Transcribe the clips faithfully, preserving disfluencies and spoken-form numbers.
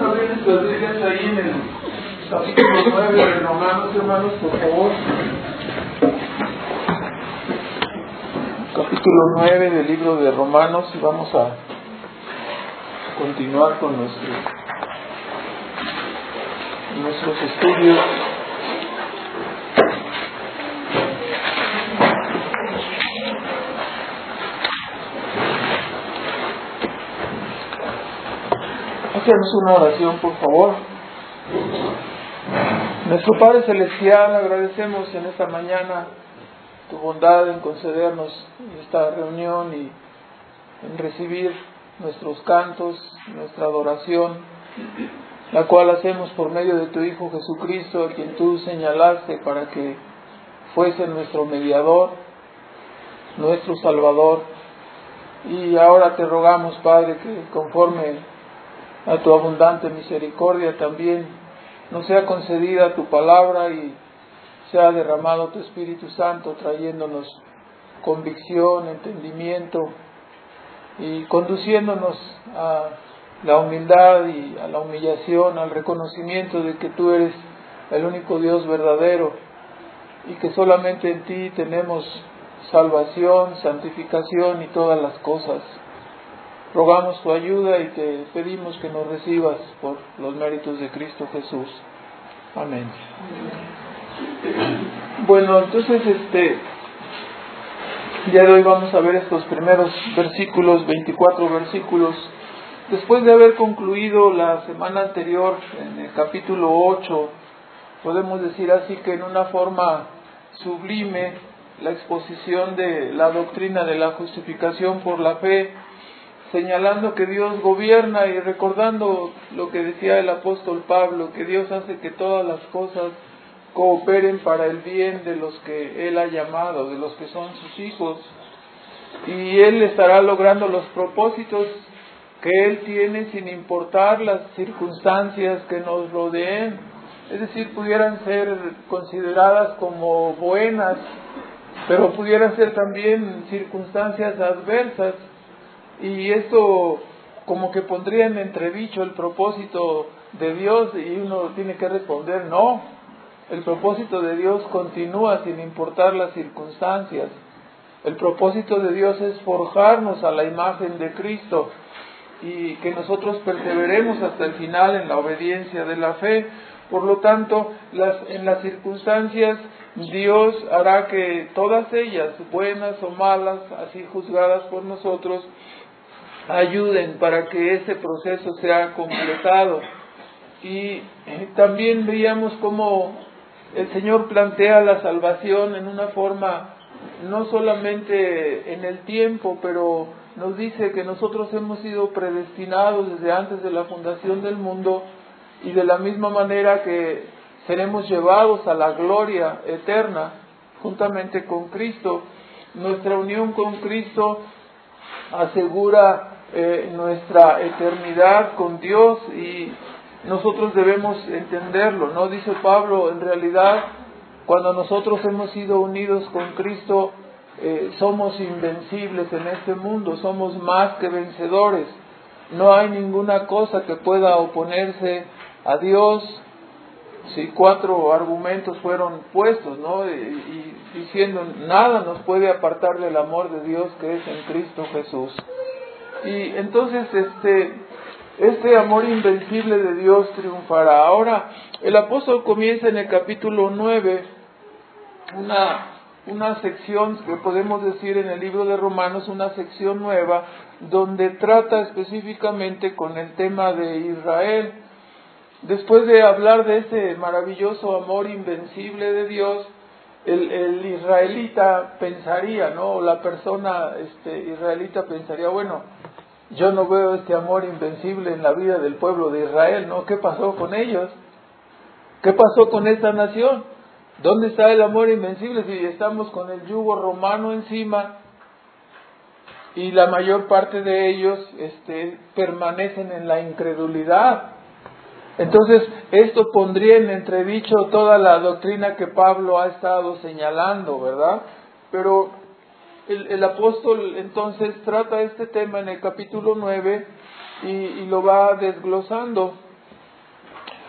abrir nuestras Biblias ahí en el capítulo nueve de Romanos, hermanos, por favor. Capítulo nueve del libro de Romanos, y vamos a continuar con nuestros, nuestros estudios. Hacemos una oración, por favor. Nuestro Padre Celestial, agradecemos en esta mañana tu bondad en concedernos esta reunión y en recibir nuestros cantos, nuestra adoración, la cual hacemos por medio de tu Hijo Jesucristo, a quien tú señalaste para que fuese nuestro mediador, nuestro Salvador. Y ahora te rogamos, Padre, que conforme a tu abundante misericordia también nos sea concedida tu palabra y sea derramado tu Espíritu Santo, trayéndonos convicción, entendimiento y conduciéndonos a la humildad y a la humillación, al reconocimiento de que tú eres el único Dios verdadero y que solamente en ti tenemos salvación, santificación y todas las cosas. Rogamos tu ayuda y te pedimos que nos recibas por los méritos de Cristo Jesús. Amén. Bueno, entonces este día de hoy vamos a ver estos primeros versículos, veinticuatro versículos. Después de haber concluido la semana anterior en el capítulo ocho, podemos decir así que en una forma sublime, la exposición de la doctrina de la justificación por la fe, señalando que Dios gobierna y recordando lo que decía el apóstol Pablo, que Dios hace que todas las cosas cooperen para el bien de los que Él ha llamado, de los que son sus hijos, y Él estará logrando los propósitos que Él tiene sin importar las circunstancias que nos rodeen, es decir, pudieran ser consideradas como buenas, pero pudieran ser también circunstancias adversas. Y esto como que pondría en entredicho el propósito de Dios, y uno tiene que responder no. El propósito de Dios continúa sin importar las circunstancias. El propósito de Dios es forjarnos a la imagen de Cristo y que nosotros perseveremos hasta el final en la obediencia de la fe. Por lo tanto, las, en las circunstancias Dios hará que todas ellas, buenas o malas, así juzgadas por nosotros, ayuden para que ese proceso sea completado. Y también veíamos cómo el Señor plantea la salvación en una forma no solamente en el tiempo, pero nos dice que nosotros hemos sido predestinados desde antes de la fundación del mundo, y de la misma manera que seremos llevados a la gloria eterna juntamente con Cristo. Nuestra unión con Cristo asegura eh, nuestra eternidad con Dios, y nosotros debemos entenderlo, ¿no? Dice Pablo, en realidad, cuando nosotros hemos sido unidos con Cristo, eh, somos invencibles en este mundo, somos más que vencedores. No hay ninguna cosa que pueda oponerse a Dios. Si cuatro argumentos fueron puestos, ¿no? Y, y diciendo, nada nos puede apartar del amor de Dios que es en Cristo Jesús. Y entonces este, este amor invencible de Dios triunfará. Ahora, el apóstol comienza en el capítulo nueve una, una sección que podemos decir en el libro de Romanos, una sección nueva, donde trata específicamente con el tema de Israel. Después de hablar de ese maravilloso amor invencible de Dios, el, el israelita pensaría, ¿no? La persona este, israelita pensaría, bueno, yo no veo este amor invencible en la vida del pueblo de Israel, ¿no? ¿Qué pasó con ellos? ¿Qué pasó con esta nación? ¿Dónde está el amor invencible si estamos con el yugo romano encima y la mayor parte de ellos este, permanecen en la incredulidad? Entonces, esto pondría en entredicho toda la doctrina que Pablo ha estado señalando, ¿verdad? Pero el, el apóstol entonces trata este tema en el capítulo nueve y, y lo va desglosando.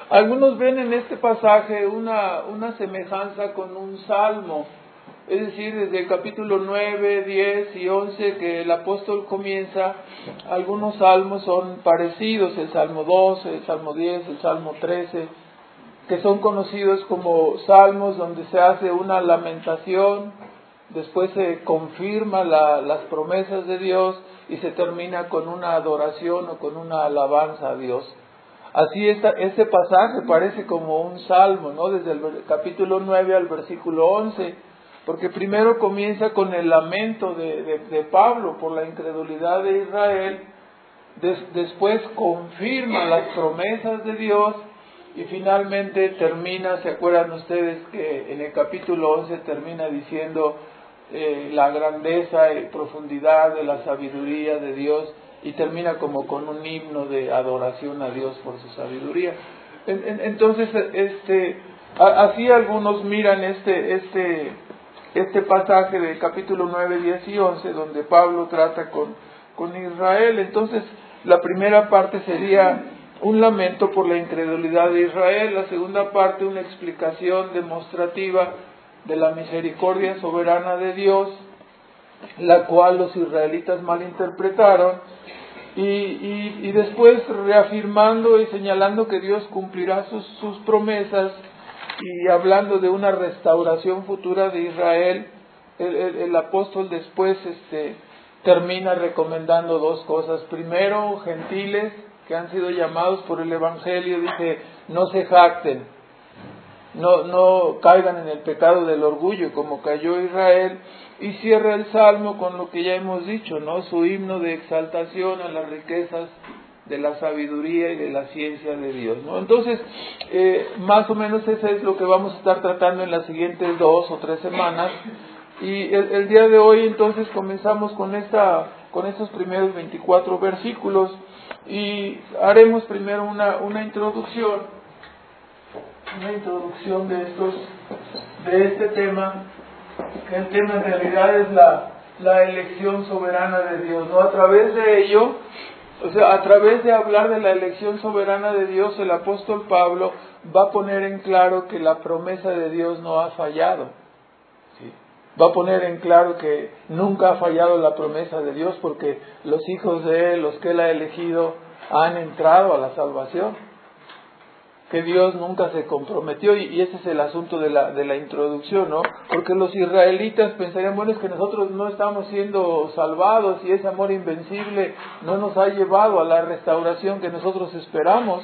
Algunos ven en este pasaje una, una semejanza con un salmo, es decir, desde el capítulo nueve, diez y once que el apóstol comienza, algunos salmos son parecidos, el Salmo doce, el Salmo diez, el Salmo trece, que son conocidos como salmos donde se hace una lamentación, después se confirma la, las promesas de Dios y se termina con una adoración o con una alabanza a Dios. Así esta, este pasaje parece como un salmo, ¿no? Desde el capítulo nueve al versículo once, porque primero comienza con el lamento de, de, de Pablo por la incredulidad de Israel, des, después confirma las promesas de Dios y finalmente termina, ¿se acuerdan ustedes que en el capítulo once termina diciendo eh, la grandeza y profundidad de la sabiduría de Dios? Y termina como con un himno de adoración a Dios por su sabiduría. En, en, entonces, este, a, así algunos miran este, este, este pasaje del capítulo nueve, diez y once, donde Pablo trata con, con Israel. Entonces, la primera parte sería un lamento por la incredulidad de Israel, la segunda parte una explicación demostrativa de la misericordia soberana de Dios, la cual los israelitas malinterpretaron, y, y, y después reafirmando y señalando que Dios cumplirá sus, sus promesas, y hablando de una restauración futura de Israel. El, el, el apóstol después este, termina recomendando dos cosas. Primero, gentiles que han sido llamados por el Evangelio, dice, no se jacten, no, no caigan en el pecado del orgullo como cayó Israel, y cierra el salmo con lo que ya hemos dicho, ¿no? Su himno de exaltación a las riquezas de la sabiduría y de la ciencia de Dios, ¿no? Entonces, eh, más o menos eso es lo que vamos a estar tratando en las siguientes dos o tres semanas, y el, el día de hoy entonces comenzamos con esta, con estos primeros veinticuatro versículos, y haremos primero una, una introducción, una introducción de estos, de este tema, que el tema en realidad es la, la elección soberana de Dios, ¿no? A través de ello, o sea, a través de hablar de la elección soberana de Dios, el apóstol Pablo va a poner en claro que la promesa de Dios no ha fallado. ¿Sí? Va a poner en claro que nunca ha fallado la promesa de Dios, porque los hijos de Él, los que Él ha elegido, han entrado a la salvación. Que Dios nunca se comprometió, y, y ese es el asunto de la, de la introducción, ¿no? Porque los israelitas pensarían, bueno, es que nosotros no estamos siendo salvados y ese amor invencible no nos ha llevado a la restauración que nosotros esperamos.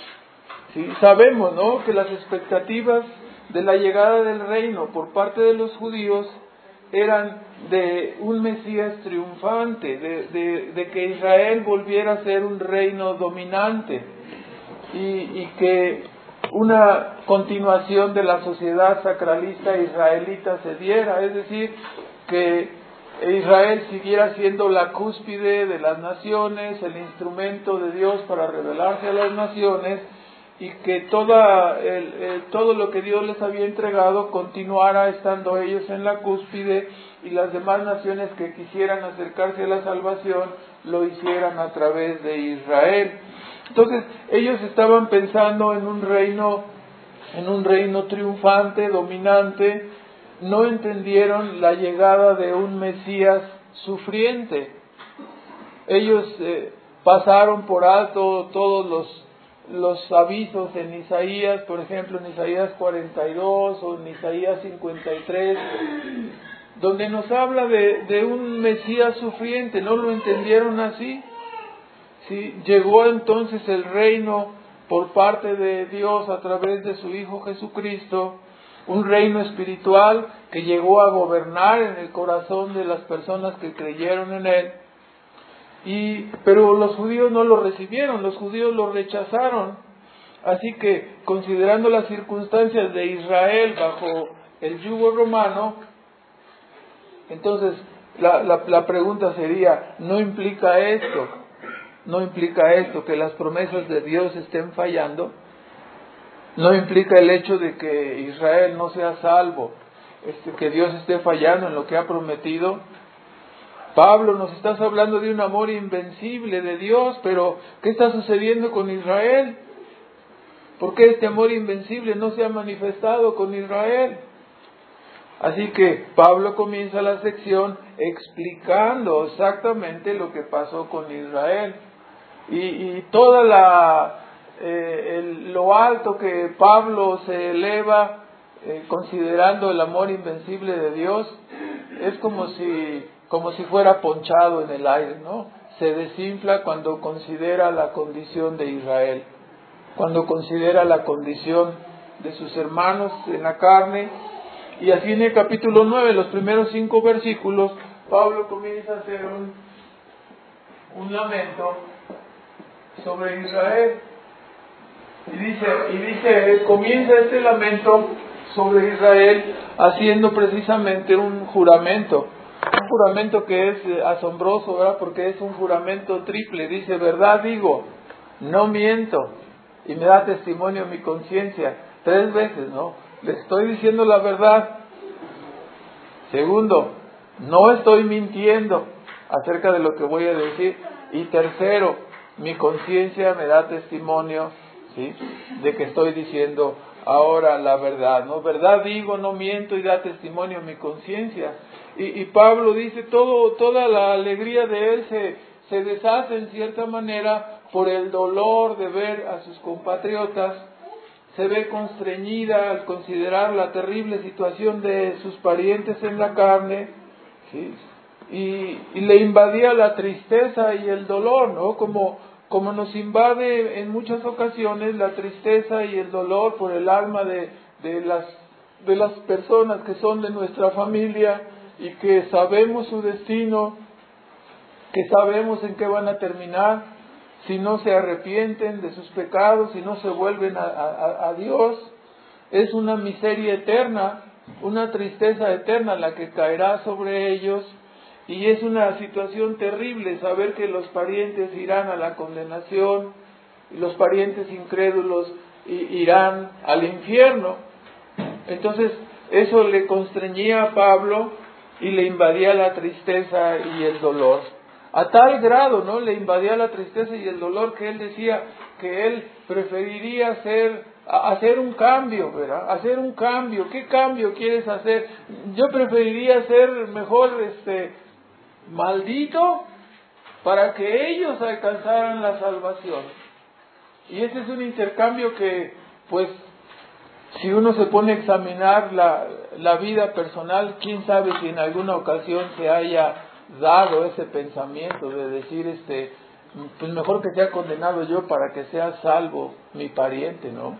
¿Sí? Sabemos, ¿no?, que las expectativas de la llegada del reino por parte de los judíos eran de un Mesías triunfante, de, de, de que Israel volviera a ser un reino dominante. Y, y que una continuación de la sociedad sacralista israelita se diera, es decir, que Israel siguiera siendo la cúspide de las naciones, el instrumento de Dios para revelarse a las naciones, y que toda el, el, todo lo que Dios les había entregado continuara estando ellos en la cúspide, y las demás naciones que quisieran acercarse a la salvación lo hicieran a través de Israel. Entonces, ellos estaban pensando en un reino, en un reino triunfante, dominante. No entendieron la llegada de un Mesías sufriente. Ellos eh, pasaron por alto todos los, los avisos en Isaías, por ejemplo, en Isaías cuarenta y dos o en Isaías cincuenta y tres, donde nos habla de, de un Mesías sufriente. No lo entendieron así. Sí, llegó entonces el reino por parte de Dios a través de su Hijo Jesucristo, un reino espiritual que llegó a gobernar en el corazón de las personas que creyeron en Él. Y, pero los judíos no lo recibieron, los judíos lo rechazaron. Así que, considerando las circunstancias de Israel bajo el yugo romano, entonces la, la, la pregunta sería, ¿no implica esto? ¿No implica esto que las promesas de Dios estén fallando? ¿No implica el hecho de que Israel no sea salvo, este, que Dios esté fallando en lo que ha prometido? Pablo, nos estás hablando de un amor invencible de Dios, pero ¿qué está sucediendo con Israel? ¿Por qué este amor invencible no se ha manifestado con Israel? Así que Pablo comienza la sección explicando exactamente lo que pasó con Israel. Y, y toda la eh, el, lo alto que Pablo se eleva eh, considerando el amor invencible de Dios, es como si, como si fuera ponchado en el aire, ¿no? Se desinfla cuando considera la condición de Israel, cuando considera la condición de sus hermanos en la carne. Y así en el capítulo nueve, los primeros cinco versículos, Pablo comienza a hacer un, un lamento sobre Israel. Y dice, y dice, comienza este lamento sobre Israel haciendo precisamente un juramento. Un juramento que es asombroso, ¿verdad? Porque es un juramento triple. Dice, verdad digo, no miento, y me da testimonio mi conciencia. Tres veces, ¿no? Le estoy diciendo la verdad. Segundo, no estoy mintiendo acerca de lo que voy a decir. Y tercero, mi conciencia me da testimonio, ¿sí?, de que estoy diciendo ahora la verdad, ¿no? Verdad digo, no miento, y da testimonio mi conciencia. Y, y Pablo dice, todo, toda la alegría de él se, se deshace en cierta manera por el dolor de ver a sus compatriotas. Se ve constreñida al considerar la terrible situación de sus parientes en la carne, ¿sí? Y, y le invadía la tristeza y el dolor, ¿no? Como, como nos invade en muchas ocasiones la tristeza y el dolor por el alma de, de, las, de las personas que son de nuestra familia y que sabemos su destino, que sabemos en qué van a terminar, si no se arrepienten de sus pecados, si no se vuelven a, a, a Dios. Es una miseria eterna, una tristeza eterna la que caerá sobre ellos. Y es una situación terrible saber que los parientes irán a la condenación, y los parientes incrédulos irán al infierno. Entonces, eso le constreñía a Pablo y le invadía la tristeza y el dolor. A tal grado, ¿no?, le invadía la tristeza y el dolor que él decía que él preferiría hacer, hacer un cambio, ¿verdad? Hacer un cambio. ¿Qué cambio quieres hacer? Yo preferiría ser mejor, este, maldito para que ellos alcanzaran la salvación. Y ese es un intercambio que, pues, si uno se pone a examinar la, la vida personal, quién sabe si en alguna ocasión se haya dado ese pensamiento de decir, este, pues mejor que sea condenado yo para que sea salvo mi pariente, ¿no?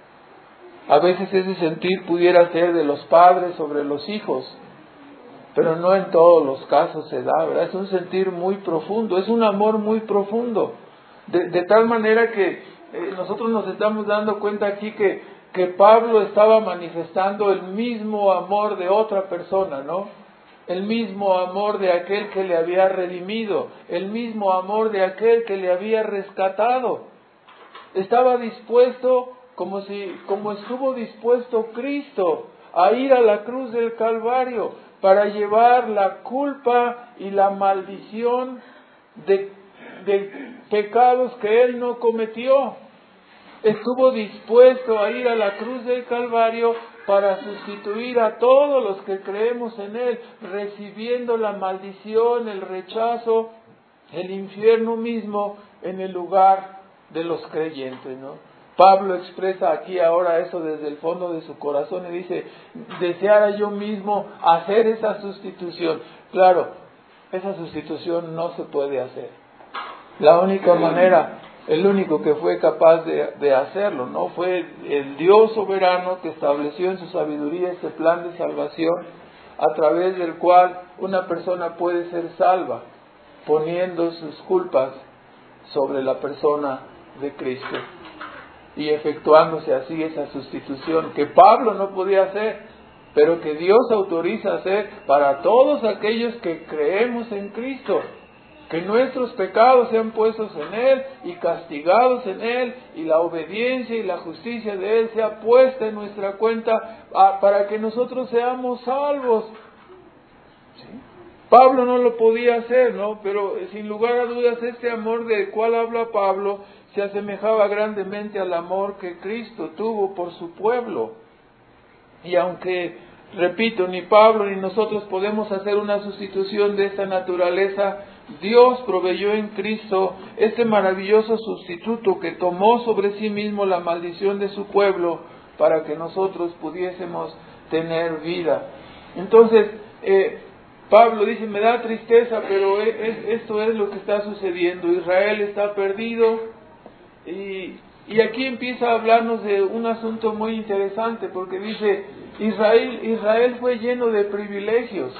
A veces ese sentir pudiera ser de los padres sobre los hijos, pero no en todos los casos se da, ¿verdad? Es un sentir muy profundo, es un amor muy profundo, de, de tal manera que eh, nosotros nos estamos dando cuenta aquí que, que Pablo estaba manifestando el mismo amor de otra persona, ¿no? El mismo amor de aquel que le había redimido, el mismo amor de aquel que le había rescatado. Estaba dispuesto, como si, como estuvo dispuesto Cristo a ir a la cruz del Calvario para llevar la culpa y la maldición de, de pecados que él no cometió. Estuvo dispuesto a ir a la cruz del Calvario para sustituir a todos los que creemos en él, recibiendo la maldición, el rechazo, el infierno mismo en el lugar de los creyentes, ¿no? Pablo expresa aquí ahora eso desde el fondo de su corazón y dice, deseara yo mismo hacer esa sustitución. Claro, esa sustitución no se puede hacer. La única manera, el único que fue capaz de, de hacerlo, ¿no?, fue el Dios soberano que estableció en su sabiduría este plan de salvación a través del cual una persona puede ser salva, poniendo sus culpas sobre la persona de Cristo y efectuándose así esa sustitución que Pablo no podía hacer, pero que Dios autoriza hacer para todos aquellos que creemos en Cristo, que nuestros pecados sean puestos en Él y castigados en Él, y la obediencia y la justicia de Él sea puesta en nuestra cuenta para que nosotros seamos salvos. ¿Sí? Pablo no lo podía hacer, ¿no? Pero sin lugar a dudas este amor del cual habla Pablo se asemejaba grandemente al amor que Cristo tuvo por su pueblo. Y aunque, repito, ni Pablo ni nosotros podemos hacer una sustitución de esta naturaleza, Dios proveyó en Cristo este maravilloso sustituto que tomó sobre sí mismo la maldición de su pueblo para que nosotros pudiésemos tener vida. Entonces, eh, Pablo dice, me da tristeza, pero es, es, esto es lo que está sucediendo. Israel está perdido y, y aquí empieza a hablarnos de un asunto muy interesante, porque dice, Israel, Israel fue lleno de privilegios.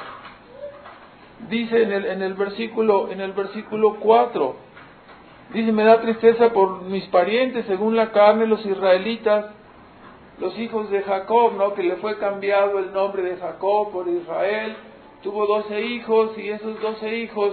Dice en el, en el versículo, en el versículo cuatro, dice, me da tristeza por mis parientes, según la carne, los israelitas, los hijos de Jacob, ¿no? Que le fue cambiado el nombre de Jacob por Israel. Tuvo doce hijos y esos doce hijos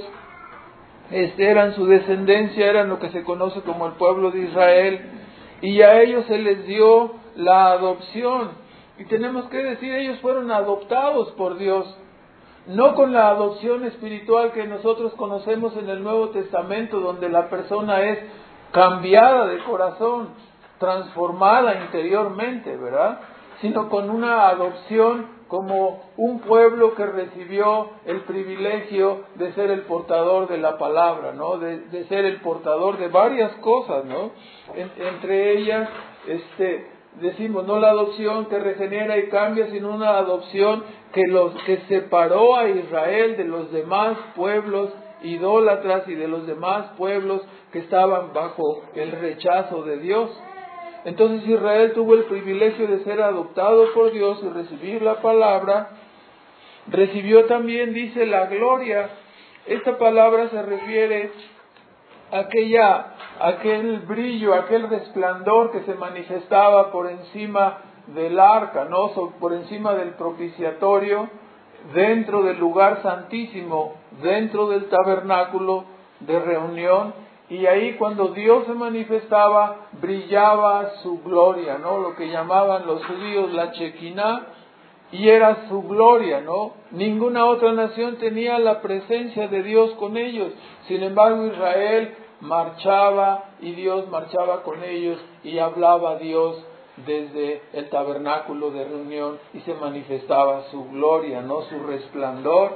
este, eran su descendencia, eran lo que se conoce como el pueblo de Israel, y a ellos se les dio la adopción. Y tenemos que decir, ellos fueron adoptados por Dios, no con la adopción espiritual que nosotros conocemos en el Nuevo Testamento, donde la persona es cambiada de corazón, transformada interiormente, ¿verdad? Sino con una adopción como un pueblo que recibió el privilegio de ser el portador de la palabra, ¿no? De, de ser el portador de varias cosas, ¿no? En, entre ellas, este, decimos, no la adopción que regenera y cambia, sino una adopción que los que separó a Israel de los demás pueblos idólatras y de los demás pueblos que estaban bajo el rechazo de Dios. Entonces Israel tuvo el privilegio de ser adoptado por Dios y recibir la palabra. Recibió también, dice, la gloria. Esta palabra se refiere a aquella, aquel brillo, aquel resplandor que se manifestaba por encima del arca, ¿no? Por encima del propiciatorio, dentro del lugar santísimo, dentro del tabernáculo de reunión. Y ahí cuando Dios se manifestaba, brillaba su gloria, ¿no? Lo que llamaban los judíos la Shekinah, y era su gloria, ¿no? Ninguna otra nación tenía la presencia de Dios con ellos. Sin embargo, Israel marchaba y Dios marchaba con ellos y hablaba a Dios desde el tabernáculo de reunión y se manifestaba su gloria, ¿no? Su resplandor.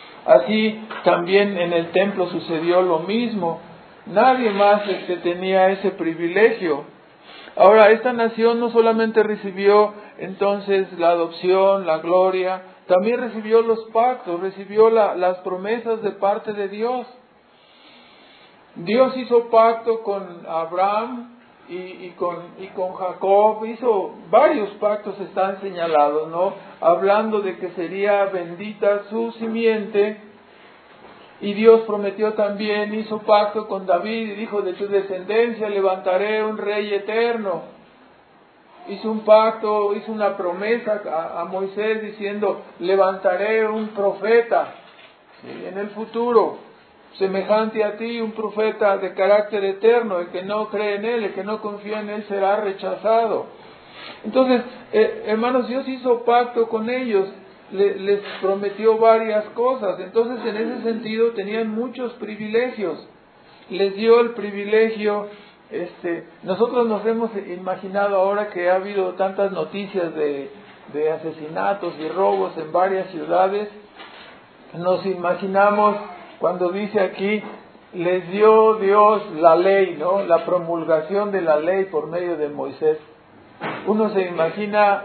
Así también en el templo sucedió lo mismo. Nadie más este, tenía ese privilegio. Ahora, esta nación no solamente recibió entonces la adopción, la gloria, también recibió los pactos, recibió la, las promesas de parte de Dios. Dios hizo pacto con Abraham y, y, con, y con Jacob, hizo varios pactos, están señalados, ¿no? Hablando de que sería bendita su simiente. Y Dios prometió también, hizo pacto con David y dijo, de tu descendencia levantaré un rey eterno. Hizo un pacto, hizo una promesa a, a Moisés diciendo, levantaré un profeta, ¿sí? En el futuro, semejante a ti, un profeta de carácter eterno. El que no cree en él, el que no confía en él será rechazado. Entonces, eh, hermanos, Dios hizo pacto con ellos. Les prometió varias cosas. Entonces, en ese sentido tenían muchos privilegios. Les dio el privilegio, este, nosotros nos hemos imaginado ahora que ha habido tantas noticias de, de asesinatos y robos en varias ciudades, nos imaginamos cuando dice aquí, les dio Dios la ley, ¿no? La promulgación de la ley por medio de Moisés. Uno se imagina,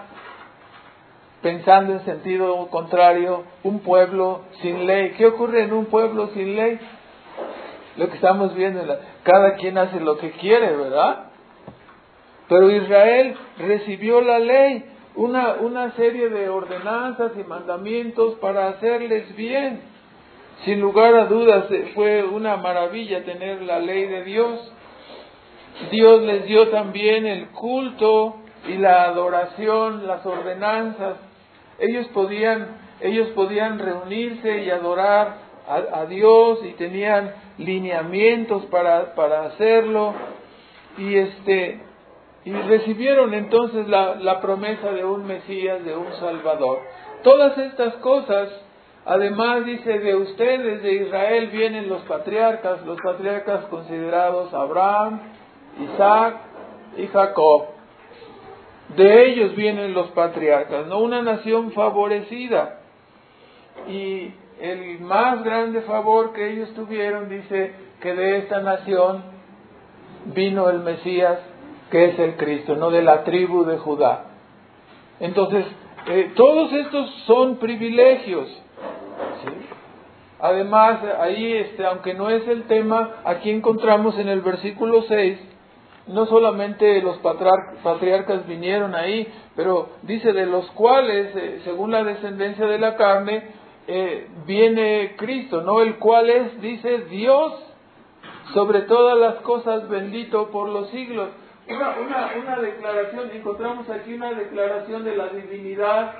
pensando en sentido contrario, un pueblo sin ley. ¿Qué ocurre en un pueblo sin ley? Lo que estamos viendo, cada quien hace lo que quiere, ¿verdad? Pero Israel recibió la ley, una, una serie de ordenanzas y mandamientos para hacerles bien. Sin lugar a dudas, fue una maravilla tener la ley de Dios. Dios les dio también el culto y la adoración, las ordenanzas. Ellos podían, ellos podían reunirse y adorar a, a Dios y tenían lineamientos para, para hacerlo. Y este y recibieron entonces la, la promesa de un Mesías, de un Salvador. Todas estas cosas, además dice, de ustedes, de Israel, vienen los patriarcas, los patriarcas considerados Abraham, Isaac y Jacob. De ellos vienen los patriarcas, no una nación favorecida. Y el más grande favor que ellos tuvieron, dice que de esta nación vino el Mesías, que es el Cristo, no de la tribu de Judá. Entonces, eh, todos estos son privilegios, ¿sí? Además, ahí, este, aunque no es el tema, aquí encontramos en el versículo seis, no solamente los patriar- patriarcas vinieron ahí, pero dice de los cuales, eh, según la descendencia de la carne, eh, viene Cristo, ¿no? El cual es, dice, Dios sobre todas las cosas, bendito por los siglos. Una, una, una declaración, encontramos aquí una declaración de la divinidad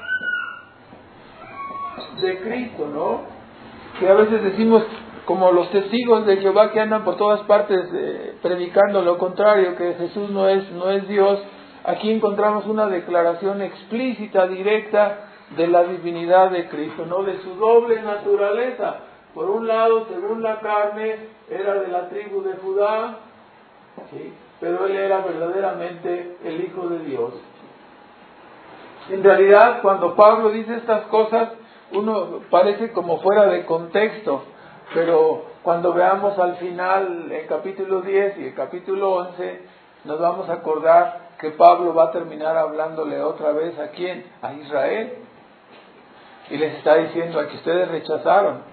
de Cristo, ¿no? Que a veces decimos, como los testigos de Jehová que andan por todas partes eh, predicando lo contrario, que Jesús no es, no es Dios. Aquí encontramos una declaración explícita, directa, de la divinidad de Cristo, ¿no? De su doble naturaleza. Por un lado, según la carne, era de la tribu de Judá, ¿sí? Pero él era verdaderamente el Hijo de Dios. En realidad, cuando Pablo dice estas cosas, uno parece como fuera de contexto, pero cuando veamos al final el capítulo diez y el capítulo once, nos vamos a acordar que Pablo va a terminar hablándole otra vez ¿a quién? A Israel. Y les está diciendo, a que ustedes rechazaron,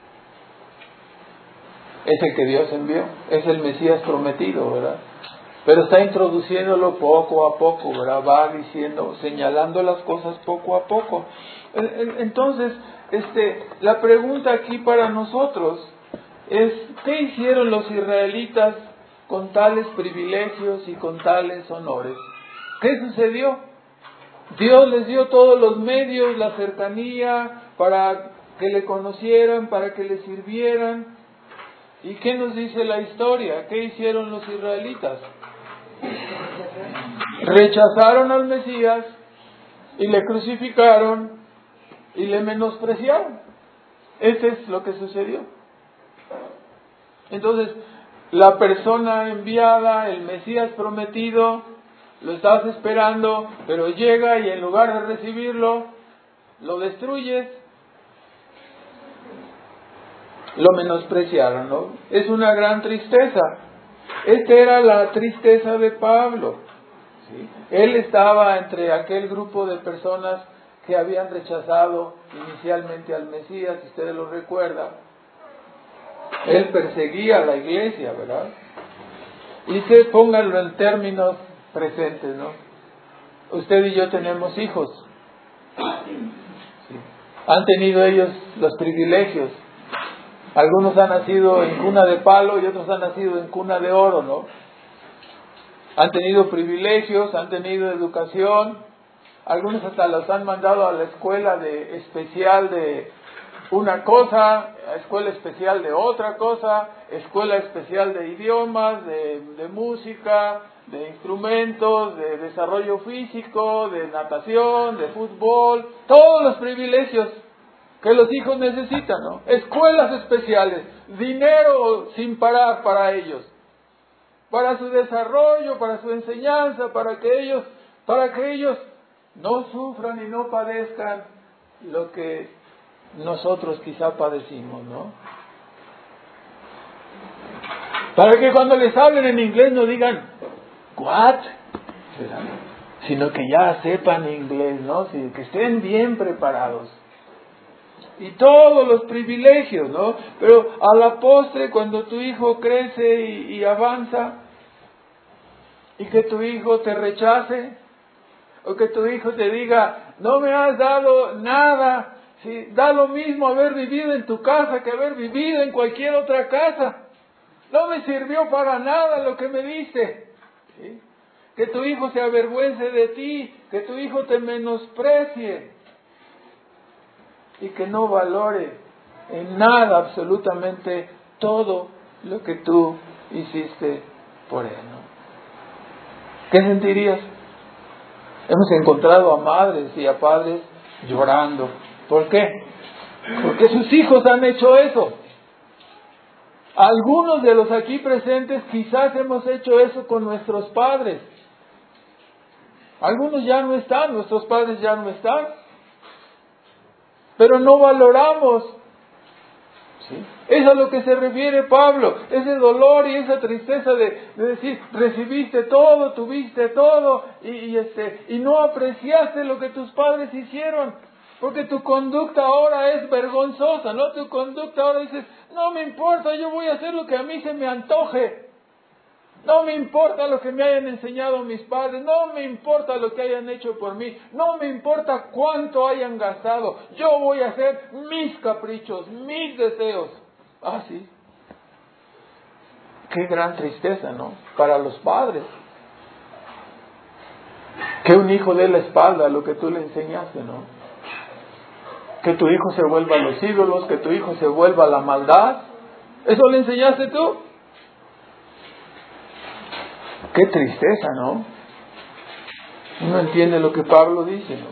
es el que Dios envió, es el Mesías prometido, ¿verdad? Pero está introduciéndolo poco a poco, ¿verdad? Va diciendo, señalando las cosas poco a poco. Entonces, este, la pregunta aquí para nosotros es, ¿qué hicieron los israelitas con tales privilegios y con tales honores? ¿Qué sucedió? Dios les dio todos los medios, la cercanía, para que le conocieran, para que le sirvieran. ¿Y qué nos dice la historia? ¿Qué hicieron los israelitas? Rechazaron al Mesías y le crucificaron y le menospreciaron. Eso es lo que sucedió. Entonces, la persona enviada, el Mesías prometido, lo estás esperando, pero llega y en lugar de recibirlo, lo destruyes. Lo menospreciaron, ¿no? Es una gran tristeza. Esta era la tristeza de Pablo, ¿sí? Él estaba entre aquel grupo de personas que habían rechazado inicialmente al Mesías, si ustedes lo recuerdan. Él perseguía a la iglesia, ¿verdad? Y se pónganlo en términos presentes, ¿no? Usted y yo tenemos hijos. ¿Sí? Han tenido ellos los privilegios. Algunos han nacido en cuna de palo y otros han nacido en cuna de oro, ¿no? Han tenido privilegios, han tenido educación. Algunos hasta los han mandado a la escuela de especial de una cosa, a escuela especial de otra cosa, escuela especial de idiomas, de, de música, de instrumentos, de desarrollo físico, de natación, de fútbol, todos los privilegios que los hijos necesitan, ¿no? Escuelas especiales, dinero sin parar para ellos, para su desarrollo, para su enseñanza, para que ellos, para que ellos no sufran y no padezcan lo que nosotros quizá padecimos, ¿no? Para que cuando les hablen en inglés no digan what, ¿verdad? Sino que ya sepan inglés, ¿no? Sí, que estén bien preparados. Y todos los privilegios, ¿no? Pero a la postre, cuando tu hijo crece y, y avanza, y que tu hijo te rechace, o que tu hijo te diga, no me has dado nada, ¿sí? Da lo mismo haber vivido en tu casa que haber vivido en cualquier otra casa. No me sirvió para nada lo que me diste, ¿sí? Que tu hijo se avergüence de ti, que tu hijo te menosprecie, y que no valore en nada absolutamente todo lo que tú hiciste por él, ¿no? ¿Qué sentirías? Hemos encontrado a madres y a padres llorando. ¿Por qué? Porque sus hijos han hecho eso. Algunos de los aquí presentes quizás hemos hecho eso con nuestros padres. Algunos ya no están, nuestros padres ya no están. Pero no valoramos. ¿Sí? Eso es a lo que se refiere Pablo. Ese dolor y esa tristeza de, de decir, recibiste todo, tuviste todo, y, y, este, y no apreciaste lo que tus padres hicieron. Porque tu conducta ahora es vergonzosa, ¿no? Tu conducta ahora dices, no me importa, yo voy a hacer lo que a mí se me antoje. No me importa lo que me hayan enseñado mis padres, no me importa lo que hayan hecho por mí, no me importa cuánto hayan gastado, yo voy a hacer mis caprichos, mis deseos. Ah, sí. Qué gran tristeza, ¿no? Para los padres. Que un hijo dé la espalda a lo que tú le enseñaste, ¿no? Que tu hijo se vuelva a los ídolos, que tu hijo se vuelva a la maldad. ¿Eso le enseñaste tú? Qué tristeza, ¿no? Uno entiende lo que Pablo dice, ¿no?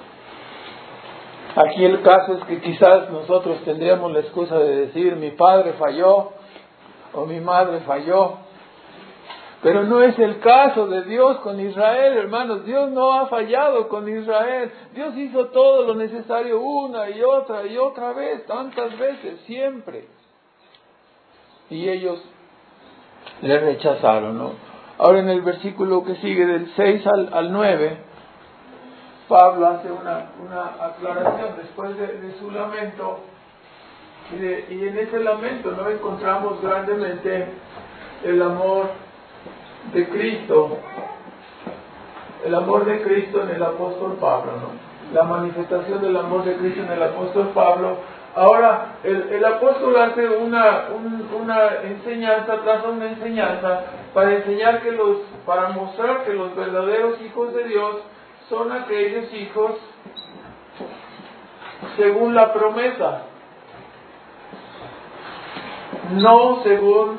Aquí el caso es que quizás nosotros tendríamos la excusa de decir, mi padre falló, o mi madre falló. Pero no es el caso de Dios con Israel, hermanos. Dios no ha fallado con Israel. Dios hizo todo lo necesario una y otra y otra vez, tantas veces, siempre. Y ellos le rechazaron, ¿no? Ahora en el versículo que sigue del seis al, al nueve, Pablo hace una, una aclaración después de, de su lamento. Y, de, y en ese lamento no encontramos grandemente el amor de Cristo, el amor de Cristo en el apóstol Pablo, ¿no? La manifestación del amor de Cristo en el apóstol Pablo. Ahora, el, el apóstol hace una, un, una enseñanza, traza una enseñanza para enseñar que los, para mostrar que los verdaderos hijos de Dios son aquellos hijos según la promesa, no según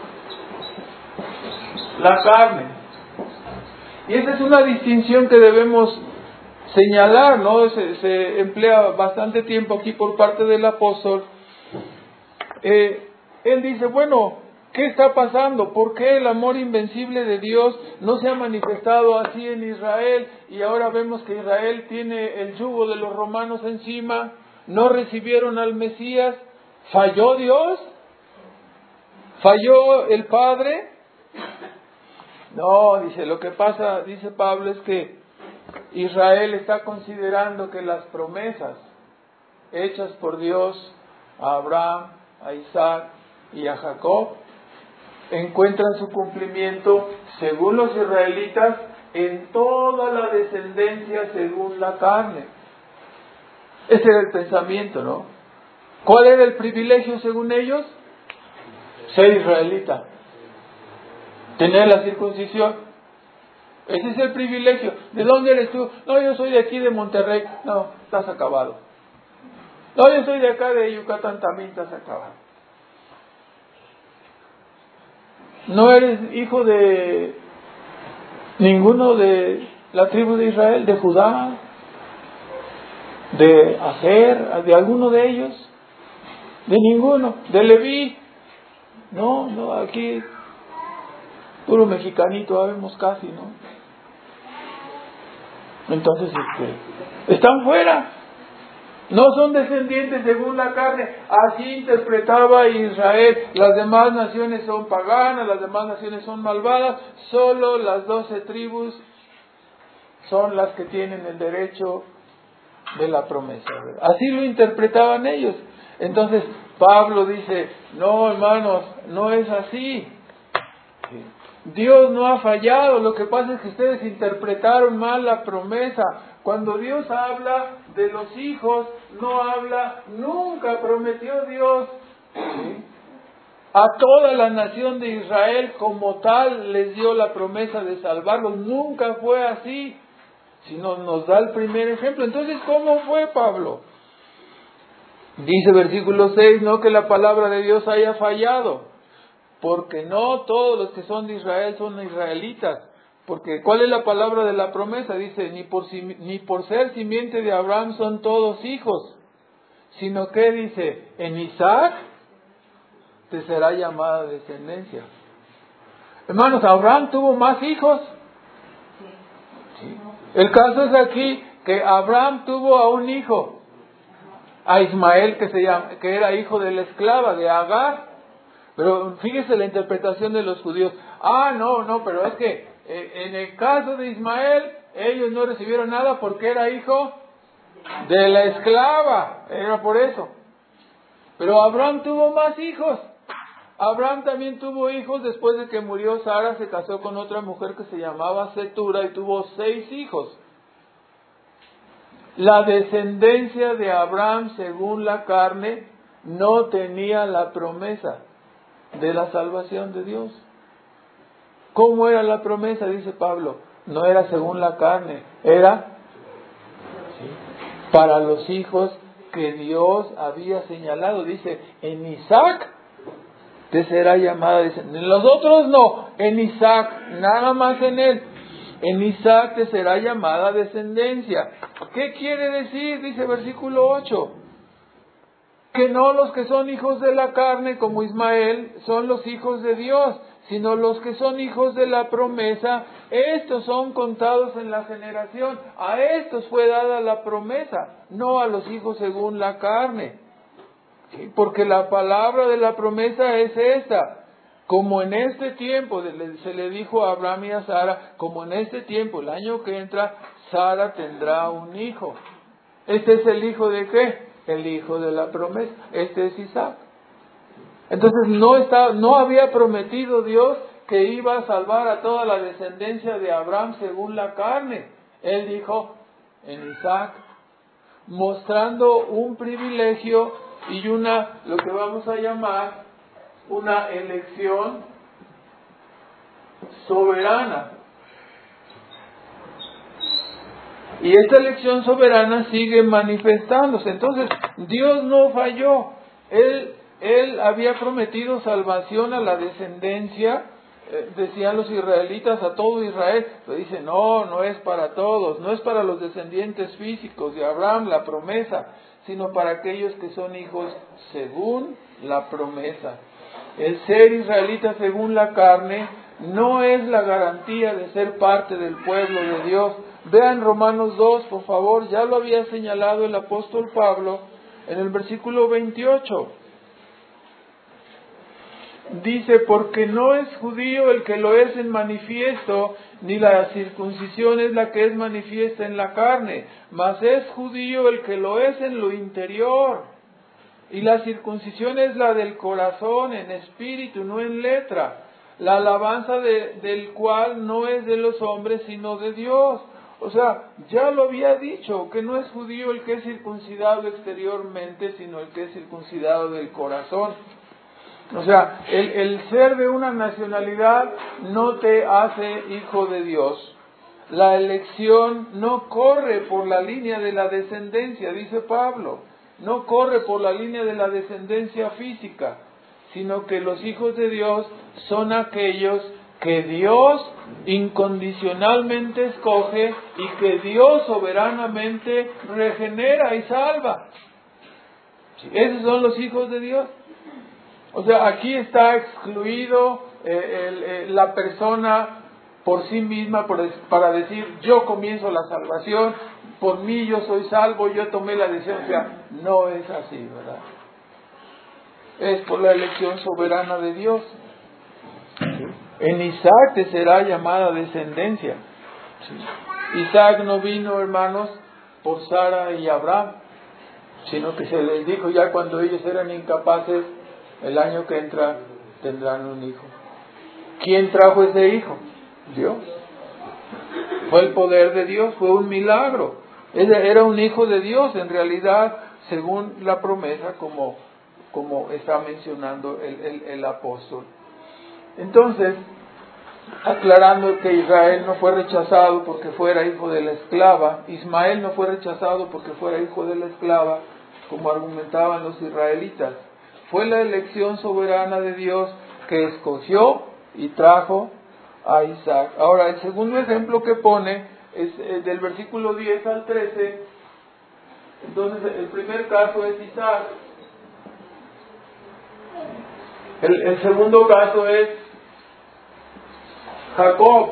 la carne. Y esa es una distinción que debemos señalar, ¿no? Se, se emplea bastante tiempo aquí por parte del apóstol. Eh, él dice, bueno, ¿qué está pasando? ¿Por qué el amor invencible de Dios no se ha manifestado así en Israel? Y ahora vemos que Israel tiene el yugo de los romanos encima, no recibieron al Mesías. ¿Falló Dios? ¿Falló el Padre? No, dice, lo que pasa, dice Pablo, es que Israel está considerando que las promesas hechas por Dios a Abraham, a Isaac y a Jacob encuentran su cumplimiento, según los israelitas, en toda la descendencia según la carne. Ese era el pensamiento, ¿no? ¿Cuál era el privilegio según ellos? Ser israelita. Tener la circuncisión. Ese es el privilegio. ¿De dónde eres tú? No, yo soy de aquí de Monterrey. No, estás acabado. No, yo soy de acá de Yucatán, también estás acabado. No eres hijo de ninguno de la tribu de Israel, de Judá, de Aser, de alguno de ellos, de ninguno, de Leví. No, no, aquí puro mexicanito habemos casi, ¿no? Entonces, este, están fuera. No son descendientes según la carne. Así interpretaba Israel. Las demás naciones son paganas, las demás naciones son malvadas. Solo las doce tribus son las que tienen el derecho de la promesa. Así lo interpretaban ellos. Entonces Pablo dice, no hermanos, no es así. Dios no ha fallado, lo que pasa es que ustedes interpretaron mal la promesa. Cuando Dios habla de los hijos, no habla, nunca prometió Dios, ¿sí?, a toda la nación de Israel como tal les dio la promesa de salvarlos. Nunca fue así, sino nos da el primer ejemplo. Entonces, ¿cómo fue, Pablo? Dice versículo seis, no que la palabra de Dios haya fallado, porque no todos los que son de Israel son israelitas. Porque ¿cuál es la palabra de la promesa? Dice, ni por, ni por ser simiente de Abraham son todos hijos, sino que dice, en Isaac te será llamada descendencia. Hermanos, Abraham tuvo más hijos. Sí. El caso es aquí que Abraham tuvo a un hijo, a Ismael, que se llama, que era hijo de la esclava de Agar. Pero fíjese la interpretación de los judíos. Ah, no, no, pero es que eh, en el caso de Ismael, ellos no recibieron nada porque era hijo de la esclava. Era por eso. Pero Abraham tuvo más hijos. Abraham también tuvo hijos después de que murió Sara, se casó con otra mujer que se llamaba Cetura y tuvo seis hijos. La descendencia de Abraham, según la carne, no tenía la promesa de la salvación de Dios. ¿Cómo era la promesa? Dice Pablo. No era según la carne, era ¿sí? para los hijos que Dios había señalado. Dice, en Isaac te será llamada descendencia. En los otros no, en Isaac, nada más en él. En Isaac te será llamada descendencia. ¿Qué quiere decir? Dice versículo ocho. Que no los que son hijos de la carne, como Ismael, son los hijos de Dios, sino los que son hijos de la promesa, estos son contados en la generación. A estos fue dada la promesa, no a los hijos según la carne. ¿Sí? Porque la palabra de la promesa es esta. Como en este tiempo, se le dijo a Abraham y a Sara, como en este tiempo, el año que entra, Sara tendrá un hijo. ¿Este es el hijo de qué? El hijo de la promesa. Este es Isaac. Entonces no está, no había prometido Dios que iba a salvar a toda la descendencia de Abraham según la carne. Él dijo en Isaac, mostrando un privilegio y una, lo que vamos a llamar, una elección soberana. Y esta elección soberana sigue manifestándose. Entonces, Dios no falló. Él, él había prometido salvación a la descendencia, eh, decían los israelitas, a todo Israel. Pero dice, no, no es para todos, no es para los descendientes físicos de Abraham la promesa, sino para aquellos que son hijos según la promesa. El ser israelita según la carne no es la garantía de ser parte del pueblo de Dios. Vean Romanos dos, por favor, ya lo había señalado el apóstol Pablo en el versículo veintiocho. Dice, porque no es judío el que lo es en manifiesto, ni la circuncisión es la que es manifiesta en la carne, mas es judío el que lo es en lo interior. Y la circuncisión es la del corazón, en espíritu, no en letra, la alabanza de, del cual no es de los hombres, sino de Dios. O sea, ya lo había dicho, que no es judío el que es circuncidado exteriormente, sino el que es circuncidado del corazón. O sea, el, el ser de una nacionalidad no te hace hijo de Dios. La elección no corre por la línea de la descendencia, dice Pablo. No corre por la línea de la descendencia física, sino que los hijos de Dios son aquellos que Dios incondicionalmente escoge y que Dios soberanamente regenera y salva. Esos son los hijos de Dios. O sea, aquí está excluido eh, el, eh, la persona por sí misma por, para decir, yo comienzo la salvación, por mí yo soy salvo, yo tomé la decisión. O sea, no es así, ¿verdad? Es por la elección soberana de Dios. En Isaac te será llamada descendencia. Sí. Isaac no vino, hermanos, por Sara y Abraham, sino que se les dijo ya cuando ellos eran incapaces, el año que entra tendrán un hijo. ¿Quién trajo ese hijo? Dios. Fue el poder de Dios, fue un milagro. Era un hijo de Dios, en realidad, según la promesa, como, como está mencionando el, el, el apóstol. Entonces, aclarando que Israel no fue rechazado porque fuera hijo de la esclava, Ismael no fue rechazado porque fuera hijo de la esclava, como argumentaban los israelitas. Fue la elección soberana de Dios que escogió y trajo a Isaac. Ahora, el segundo ejemplo que pone es del versículo diez al trece. Entonces, el primer caso es Isaac. El, el segundo caso es Jacob.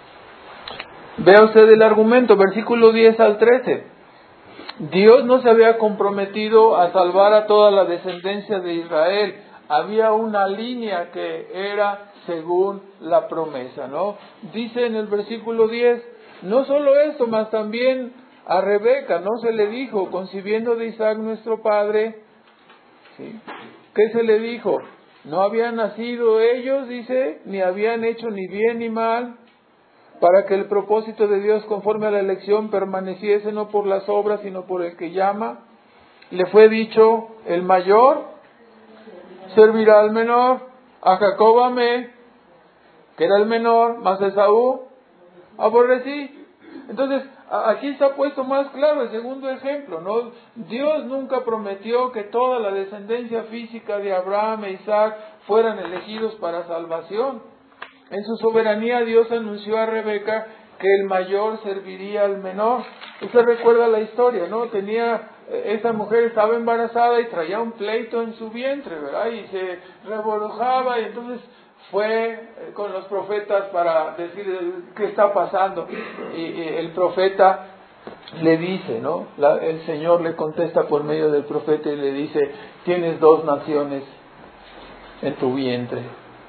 Vea usted el argumento, versículo diez al trece. Dios no se había comprometido a salvar a toda la descendencia de Israel. Había una línea que era según la promesa, ¿no? Dice en el versículo diez, no solo esto, mas también a Rebeca, ¿no? Se le dijo, concibiendo de Isaac nuestro padre, ¿sí? ¿Qué se le dijo? No habían nacido ellos, dice, ni habían hecho ni bien ni mal, para que el propósito de Dios conforme a la elección permaneciese no por las obras, sino por el que llama. Le fue dicho, el mayor servirá al menor. A Jacob amé, que era el menor, más Esaú aborrecí. Entonces, aquí está puesto más claro el segundo ejemplo, ¿no? Dios nunca prometió que toda la descendencia física de Abraham e Isaac fueran elegidos para salvación. En su soberanía Dios anunció a Rebeca que el mayor serviría al menor. Usted recuerda la historia, ¿no? Tenía, esa mujer estaba embarazada y traía un pleito en su vientre, ¿verdad? Y se revolujaba y entonces fue con los profetas para decir qué está pasando. Y, y el profeta le dice, ¿no? La, el Señor le contesta por medio del profeta y le dice, tienes dos naciones en tu vientre.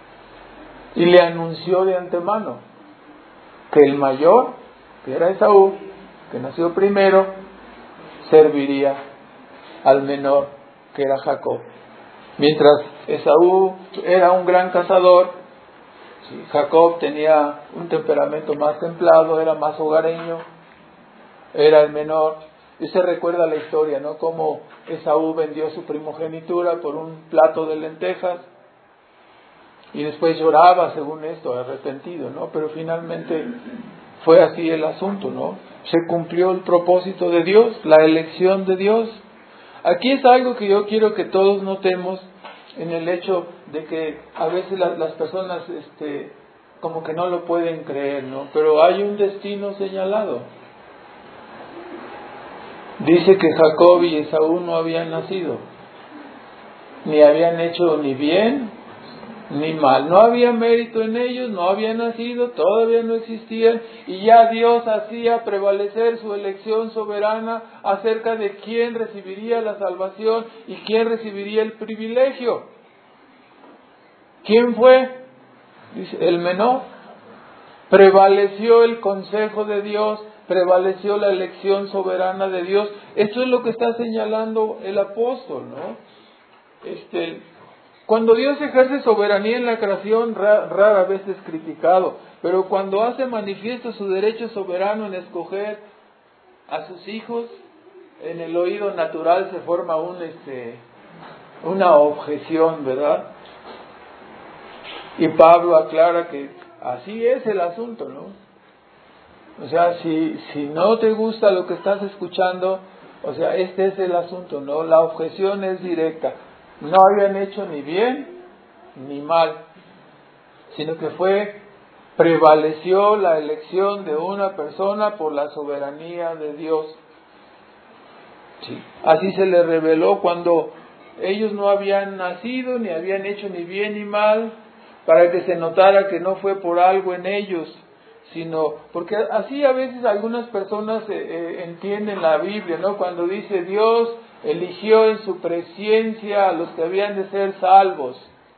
Y le anunció de antemano que el mayor, que era Esaú, que nació primero, serviría al menor, que era Jacob. Mientras Esaú era un gran cazador, ¿sí? Jacob tenía un temperamento más templado, era más hogareño, era el menor. Y usted recuerda la historia, ¿no? Cómo Esaú vendió su primogenitura por un plato de lentejas. Y después lloraba, según esto, arrepentido, ¿no? Pero finalmente fue así el asunto, ¿no? Se cumplió el propósito de Dios, la elección de Dios. Aquí es algo que yo quiero que todos notemos en el hecho de que a veces las, las personas, este, como que no lo pueden creer, ¿no? Pero hay un destino señalado. Dice que Jacob y Esaú no habían nacido, ni habían hecho ni bien ni mal, no había mérito en ellos, no habían nacido, todavía no existían, y ya Dios hacía prevalecer su elección soberana acerca de quién recibiría la salvación y quién recibiría el privilegio. ¿Quién fue? Dice, el menor. Prevaleció el consejo de Dios, prevaleció la elección soberana de Dios. Esto es lo que está señalando el apóstol, ¿no? Este... Cuando Dios ejerce soberanía en la creación, ra- rara vez es criticado, pero cuando hace manifiesto su derecho soberano en escoger a sus hijos, en el oído natural se forma un, este, una objeción, ¿verdad? Y Pablo aclara que así es el asunto, ¿no? O sea, si, si no te gusta lo que estás escuchando, o sea, este es el asunto, ¿no? La objeción es directa. No habían hecho ni bien ni mal, sino que fue, prevaleció la elección de una persona por la soberanía de Dios. Sí. Así se le reveló cuando ellos no habían nacido, ni habían hecho ni bien ni mal, para que se notara que no fue por algo en ellos, sino porque así a veces algunas personas eh, eh, entienden la Biblia, ¿no? Cuando dice Dios eligió en su presciencia a los que habían de ser salvos.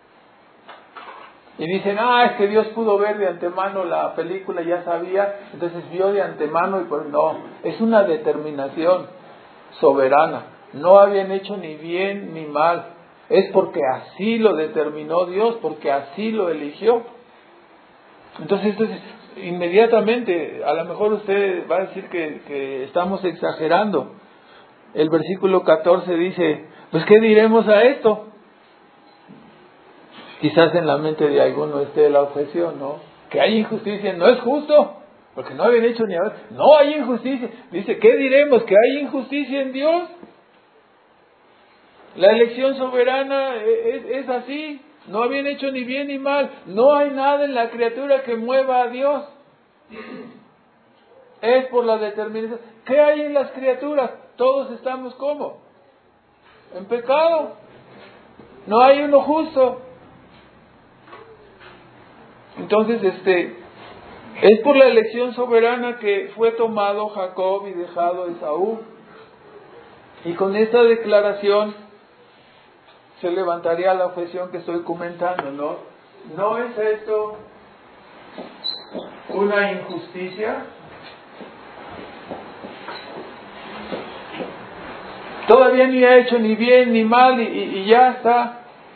Y dicen, ah, es que Dios pudo ver de antemano la película, ya sabía, entonces vio de antemano y pues no, es una determinación soberana. No habían hecho ni bien ni mal. Es porque así lo determinó Dios, porque así lo eligió. Entonces, entonces inmediatamente, a lo mejor usted va a decir que, que estamos exagerando. El versículo catorce dice, pues ¿qué diremos a esto? Quizás en la mente de alguno esté la objeción, ¿no? Que hay injusticia, no es justo, porque no habían hecho ni a ver. No hay injusticia. Dice, ¿qué diremos? ¿Que hay injusticia en Dios? La elección soberana es, es así. No habían hecho ni bien ni mal. No hay nada en la criatura que mueva a Dios. Es por la determinación. ¿Qué hay en las criaturas? Todos estamos ¿cómo? En pecado. No hay uno justo. Entonces, este, es por la elección soberana que fue tomado Jacob y dejado Esaú. Y con esta declaración se levantaría la objeción que estoy comentando, ¿no? ¿No es esto una injusticia? Todavía ni ha hecho ni bien ni mal y, y, y ya está.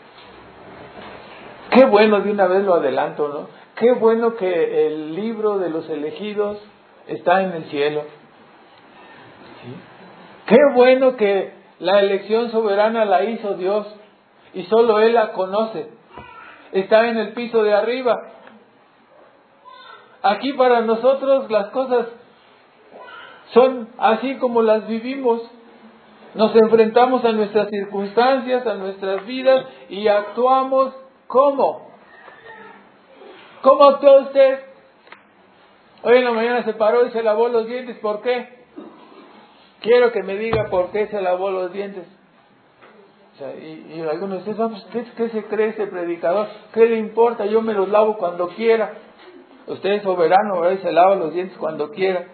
Qué bueno, de una vez lo adelanto, ¿no? Qué bueno que el libro de los elegidos está en el cielo. ¿Sí? Qué bueno que la elección soberana la hizo Dios y solo Él la conoce. Está en el piso de arriba. Aquí para nosotros las cosas son así como las vivimos. Nos enfrentamos a nuestras circunstancias, a nuestras vidas y actuamos ¿cómo? ¿Cómo actuó usted? Hoy en la mañana se paró y se lavó los dientes. ¿Por qué? Quiero que me diga por qué se lavó los dientes. O sea, y, y algunos de ustedes, ¿qué, ¿qué se cree ese predicador? ¿Qué le importa? Yo me los lavo cuando quiera. Usted es soberano, ¿verdad? Y se lava los dientes cuando quiera.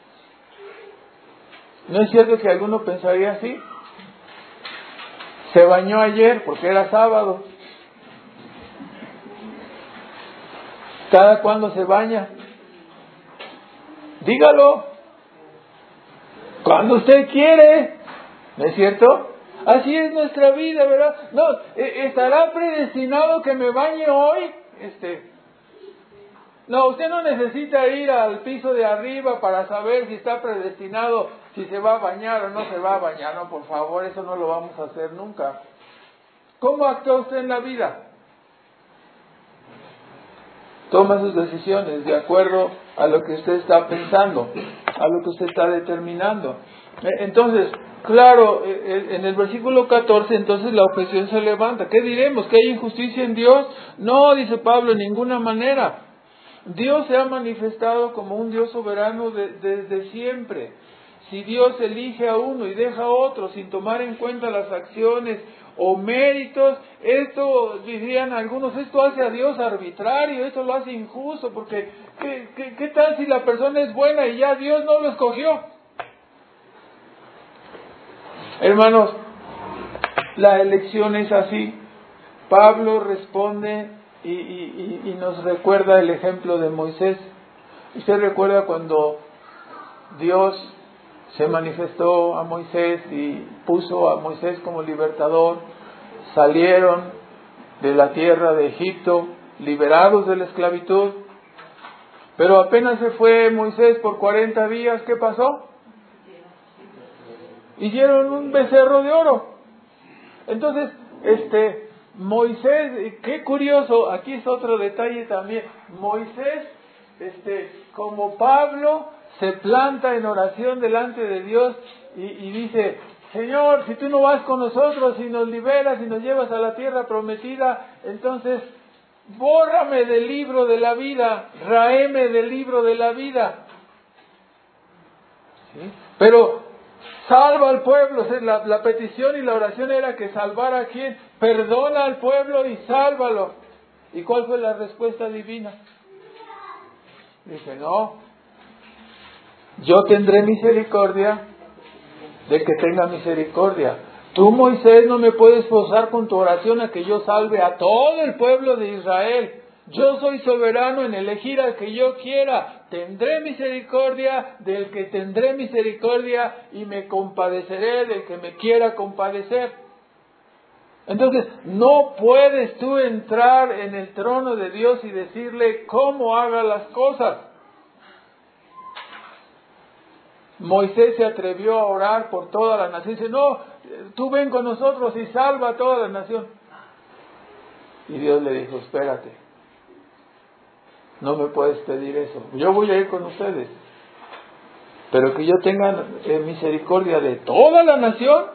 ¿No es cierto que alguno pensaría así? Se bañó ayer porque era sábado. ¿Cada cuándo se baña? Dígalo. Cuando usted quiere. ¿No es cierto? Así es nuestra vida, ¿verdad? No, ¿estará predestinado que me bañe hoy? Este... No, usted no necesita ir al piso de arriba para saber si está predestinado, si se va a bañar o no se va a bañar. No, por favor, eso no lo vamos a hacer nunca. ¿Cómo actúa usted en la vida? Toma sus decisiones de acuerdo a lo que usted está pensando, a lo que usted está determinando. Entonces, claro, en el versículo catorce, entonces la objeción se levanta. ¿Qué diremos? ¿Que hay injusticia en Dios? No, dice Pablo, en ninguna manera. Dios se ha manifestado como un Dios soberano de, desde siempre. Si Dios elige a uno y deja a otro sin tomar en cuenta las acciones o méritos, esto, dirían algunos, esto hace a Dios arbitrario, esto lo hace injusto, porque ¿qué, qué, qué tal si la persona es buena y ya Dios no lo escogió? Hermanos, la elección es así. Pablo responde y, y, y nos recuerda el ejemplo de Moisés. Usted recuerda cuando Dios se manifestó a Moisés y puso a Moisés como libertador. Salieron de la tierra de Egipto, liberados de la esclavitud. Pero apenas se fue Moisés por cuarenta días, ¿qué pasó? Hicieron un becerro de oro. Entonces, este, Moisés, qué curioso, aquí es otro detalle también. Moisés, este, como Pablo, se planta en oración delante de Dios y, y dice: Señor, si tú no vas con nosotros, si nos liberas y nos llevas a la tierra prometida, entonces bórrame del libro de la vida, raeme del libro de la vida. ¿Sí? Pero salva al pueblo. La, la petición y la oración era que salvara a quién. Perdona al pueblo y sálvalo. ¿Y cuál fue la respuesta divina? Dice: no, yo tendré misericordia del que tenga misericordia. Tú, Moisés, no me puedes forzar con tu oración a que yo salve a todo el pueblo de Israel. Yo soy soberano en elegir al que yo quiera. Tendré misericordia del que tendré misericordia y me compadeceré del que me quiera compadecer. Entonces, no puedes tú entrar en el trono de Dios y decirle cómo haga las cosas. Moisés se atrevió a orar por toda la nación. Dice: no, tú ven con nosotros y salva a toda la nación. Y Dios le dijo: espérate, no me puedes pedir eso. Yo voy a ir con ustedes, pero que yo tenga eh, misericordia de toda la nación.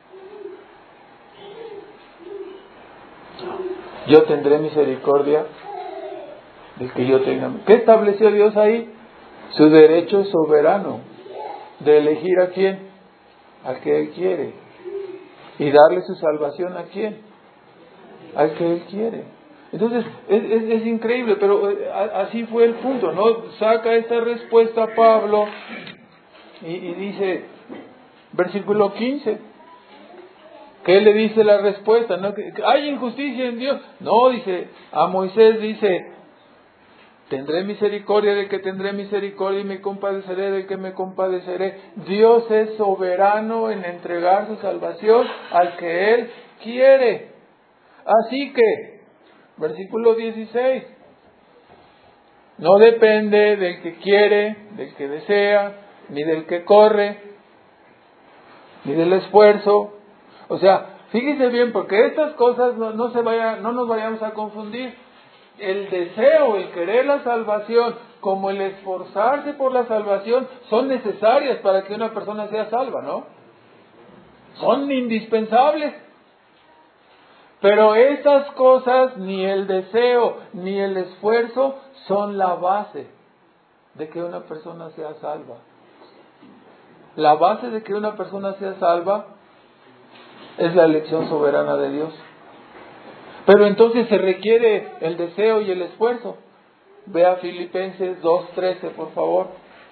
Yo tendré misericordia del que yo tenga. ¿Qué estableció Dios ahí? Su derecho soberano de elegir a quién, al que Él quiere, y darle su salvación a quién, al que Él quiere. Entonces, es, es, es increíble, pero así fue el punto, ¿no? Saca esta respuesta Pablo y, y dice, versículo quince, ¿qué le dice la respuesta? ¿No? ¿Que hay injusticia en Dios? No, dice, a Moisés dice, tendré misericordia del que tendré misericordia y me compadeceré del que me compadeceré. Dios es soberano en entregar su salvación al que Él quiere. Así que, versículo dieciséis, no depende del que quiere, del que desea, ni del que corre, ni del esfuerzo. O sea, fíjese bien, porque estas cosas no, no se vaya, no nos vayamos a confundir. El deseo, el querer la salvación, como el esforzarse por la salvación, son necesarias para que una persona sea salva, ¿no? Son indispensables. Pero estas cosas, ni el deseo, ni el esfuerzo, son la base de que una persona sea salva. La base de que una persona sea salva es la elección soberana de Dios. Pero entonces se requiere el deseo y el esfuerzo. Vea Filipenses dos trece, por favor.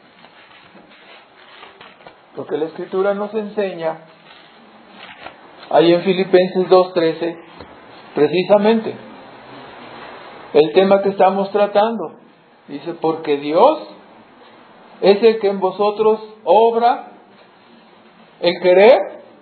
Porque la Escritura nos enseña, ahí en Filipenses dos trece, precisamente, el tema que estamos tratando. Dice, porque Dios es el que en vosotros obra el querer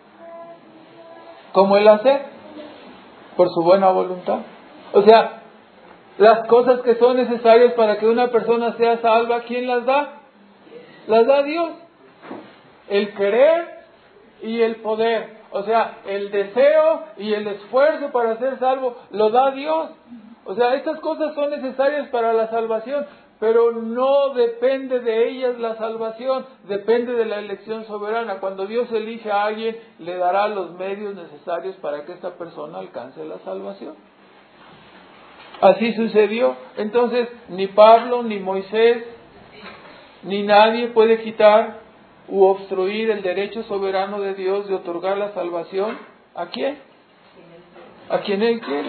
como el hacer, por su buena voluntad. O sea, las cosas que son necesarias para que una persona sea salva, ¿quién las da? Las da Dios. El querer y el poder. O sea, el deseo y el esfuerzo para ser salvo lo da Dios. O sea, estas cosas son necesarias para la salvación, pero no depende de ellas la salvación, depende de la elección soberana. Cuando Dios elige a alguien, le dará los medios necesarios para que esta persona alcance la salvación. Así sucedió. Entonces, ni Pablo, ni Moisés, ni nadie puede quitar u obstruir el derecho soberano de Dios de otorgar la salvación. ¿A quién? A quien Él quiere.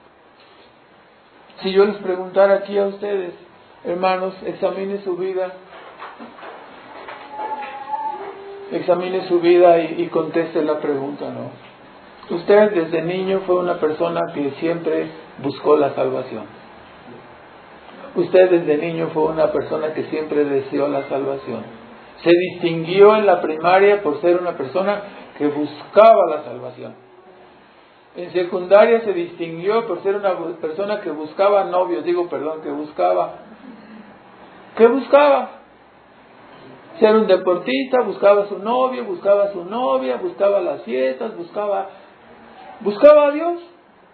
Si yo les preguntara aquí a ustedes, hermanos, examine su vida, examine su vida y, y conteste la pregunta, ¿no? Usted desde niño fue una persona que siempre buscó la salvación. Usted desde niño fue una persona que siempre deseó la salvación. Se distinguió en la primaria por ser una persona que buscaba la salvación. En secundaria se distinguió por ser una persona que buscaba novios, digo, perdón, que buscaba, ¿qué buscaba? Ser un deportista, buscaba a su novio, buscaba a su novia, buscaba las fiestas, buscaba, buscaba a Dios.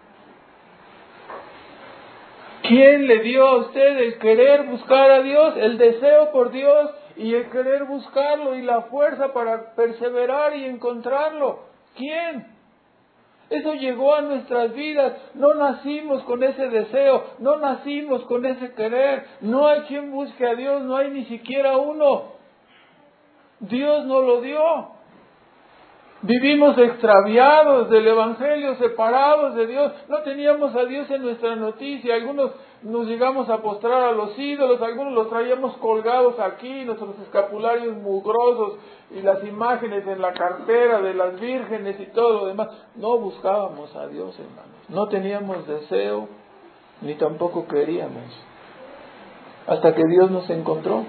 ¿Quién le dio a usted el querer buscar a Dios, el deseo por Dios y el querer buscarlo y la fuerza para perseverar y encontrarlo? ¿Quién? Eso llegó a nuestras vidas. No nacimos con ese deseo, no nacimos con ese querer. No hay quien busque a Dios, no hay ni siquiera uno. Dios nos lo dio. Vivimos extraviados del Evangelio, separados de Dios. No teníamos a Dios en nuestra noticia. Algunos nos llegamos a postrar a los ídolos, algunos los traíamos colgados aquí, nuestros escapularios mugrosos y las imágenes en la cartera de las vírgenes y todo lo demás. No buscábamos a Dios, hermanos. No teníamos deseo, ni tampoco queríamos. Hasta que Dios nos encontró.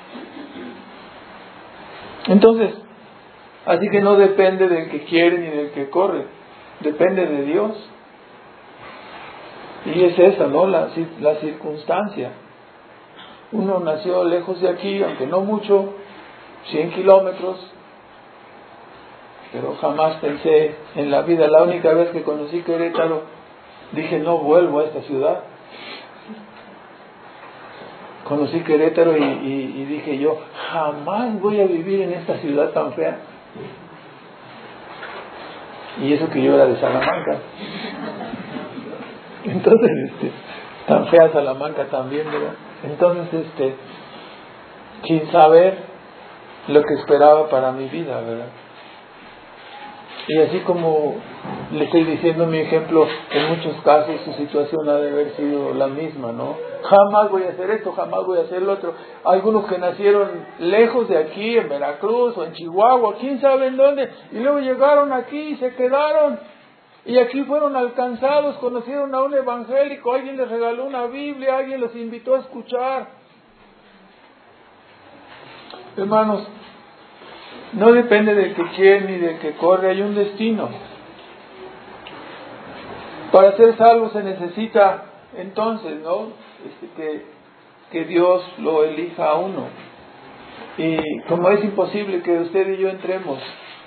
Entonces, así que no depende del que quiere ni del que corre, depende de Dios. Y es esa, ¿no? La, la circunstancia. Uno nació lejos de aquí, aunque no mucho, cien kilómetros, pero jamás pensé en la vida. La única vez que conocí Querétaro, dije, no vuelvo a esta ciudad. Conocí Querétaro y, y, y dije yo, jamás voy a vivir en esta ciudad tan fea. Y eso que yo era de Salamanca. Entonces, este, tan fea Salamanca también, ¿verdad? Entonces, este, sin saber lo que esperaba para mi vida, ¿verdad? Y así como Le estoy diciendo mi ejemplo, en muchos casos su situación ha de haber sido la misma, ¿no? Jamás voy a hacer esto, jamás voy a hacer lo otro. Algunos que nacieron lejos de aquí, en Veracruz o en Chihuahua, quién sabe en dónde, y luego llegaron aquí y se quedaron. Y aquí fueron alcanzados, conocieron a un evangélico, alguien les regaló una Biblia, alguien los invitó a escuchar. Hermanos, no depende del que quiere ni del que corre, hay un destino. Para ser salvo se necesita entonces, ¿no? Este, que, que Dios lo elija a uno. Y como es imposible que usted y yo entremos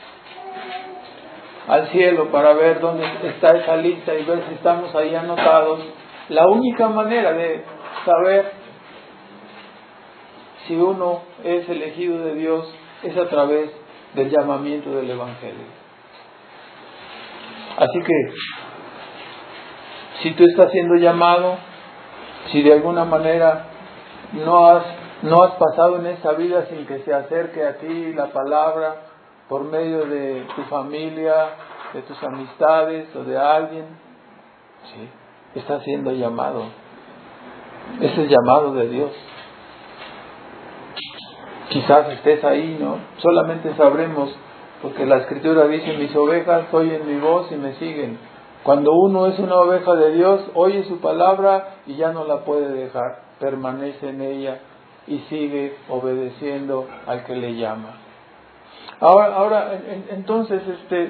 al cielo para ver dónde está esa lista y ver si estamos ahí anotados, la única manera de saber si uno es elegido de Dios es a través del llamamiento del Evangelio. Así que, si tú estás siendo llamado, si de alguna manera no has, no has pasado en esta vida sin que se acerque a ti la palabra por medio de tu familia, de tus amistades o de alguien, sí, estás siendo llamado. Es el llamado de Dios. Quizás estés ahí, ¿no? Solamente sabremos, porque la Escritura dice: mis ovejas oyen mi voz y me siguen. Cuando uno es una oveja de Dios, oye su palabra y ya no la puede dejar, permanece en ella y sigue obedeciendo al que le llama. Ahora, ahora en, entonces, este,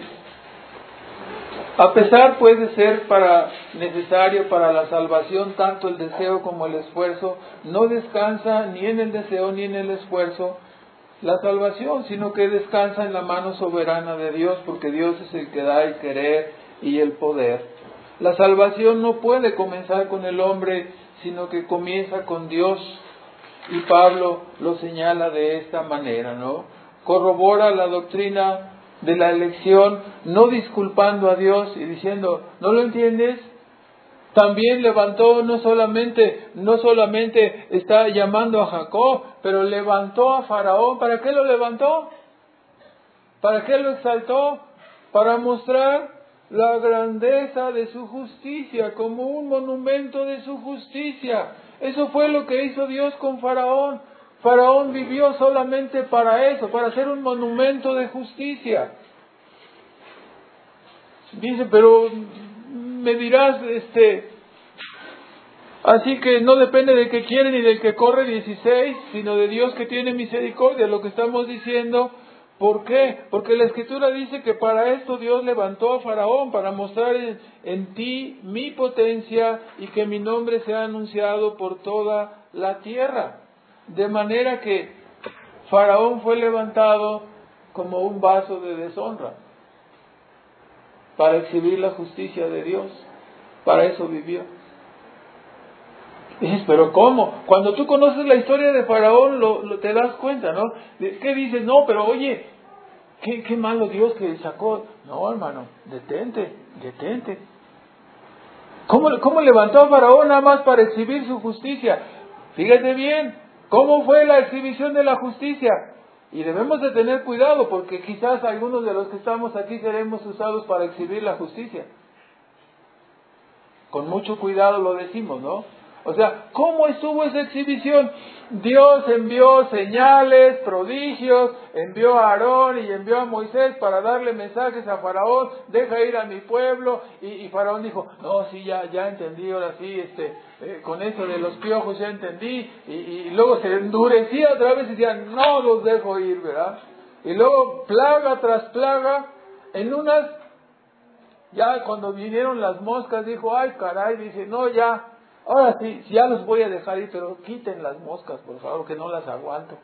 a pesar puede ser para necesario para la salvación tanto el deseo como el esfuerzo, no descansa ni en el deseo ni en el esfuerzo la salvación, sino que descansa en la mano soberana de Dios, porque Dios es el que da el querer y el poder. La salvación no puede comenzar con el hombre, sino que comienza con Dios. Y Pablo lo señala de esta manera, ¿no? Corrobora la doctrina de la elección, no disculpando a Dios y diciendo: ¿no lo entiendes? También levantó, no solamente, no solamente está llamando a Jacob, pero levantó a Faraón. ¿Para qué lo levantó? ¿Para qué lo exaltó? Para mostrar la grandeza de su justicia, como un monumento de su justicia. Eso fue lo que hizo Dios con Faraón. Faraón vivió solamente para eso, para hacer un monumento de justicia. Dice, pero me dirás, este, así que no depende del que quiere ni del que corre, dieciséis, sino de Dios que tiene misericordia, lo que estamos diciendo. ¿Por qué? Porque la Escritura dice que para esto Dios levantó a Faraón, para mostrar en, en ti mi potencia y que mi nombre sea anunciado por toda la tierra. De manera que Faraón fue levantado como un vaso de deshonra, para exhibir la justicia de Dios. Para eso vivió. Dices, pero ¿cómo? Cuando tú conoces la historia de Faraón, lo, lo te das cuenta, ¿no? ¿Qué dices? No, pero oye, qué, qué malo Dios que sacó. No, hermano, detente, detente. ¿Cómo, cómo levantó a Faraón nada más para exhibir su justicia? Fíjate bien, ¿cómo fue la exhibición de la justicia? Y debemos de tener cuidado, porque quizás algunos de los que estamos aquí seremos usados para exhibir la justicia. Con mucho cuidado lo decimos, ¿no? O sea, ¿cómo estuvo esa exhibición? Dios envió señales, prodigios, envió a Aarón y envió a Moisés para darle mensajes a Faraón: deja ir a mi pueblo. Y, y Faraón dijo: no, sí, ya, ya entendí, ahora sí, este, eh, con eso de los piojos ya entendí. Y, y luego se endurecía otra vez y decía: no los dejo ir, ¿verdad? Y luego plaga tras plaga, en unas, ya cuando vinieron las moscas, dijo: ay, caray, dice, no, ya, ahora sí, ya los voy a dejar ir, pero quiten las moscas, por favor, que no las aguanto.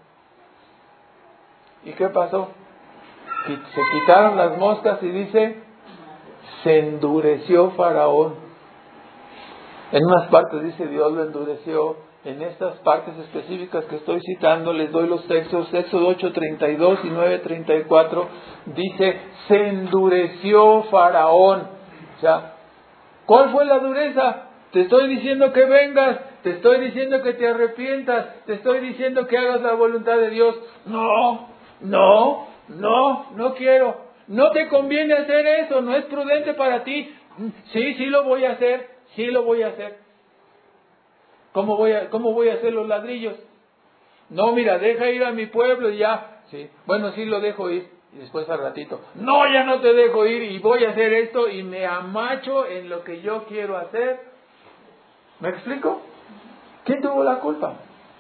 ¿Y qué pasó? Se quitaron las moscas y dice: se endureció Faraón. En unas partes dice Dios lo endureció. En estas partes específicas que estoy citando, les doy los textos. Éxodo ocho treinta y dos y nueve treinta y cuatro dice: se endureció Faraón. O sea, ¿cuál fue la dureza? Te estoy diciendo que vengas, te estoy diciendo que te arrepientas, te estoy diciendo que hagas la voluntad de Dios. No, no, no, no quiero. no te conviene hacer eso, no es prudente para ti. Sí, sí lo voy a hacer, sí lo voy a hacer. ¿Cómo voy a, cómo voy a hacer los ladrillos? No, mira, deja ir a mi pueblo y ya. Sí, bueno, sí lo dejo ir. Y después al ratito, no, ya no te dejo ir y voy a hacer esto y me amacho en lo que yo quiero hacer. ¿Me explico? ¿Quién tuvo la culpa?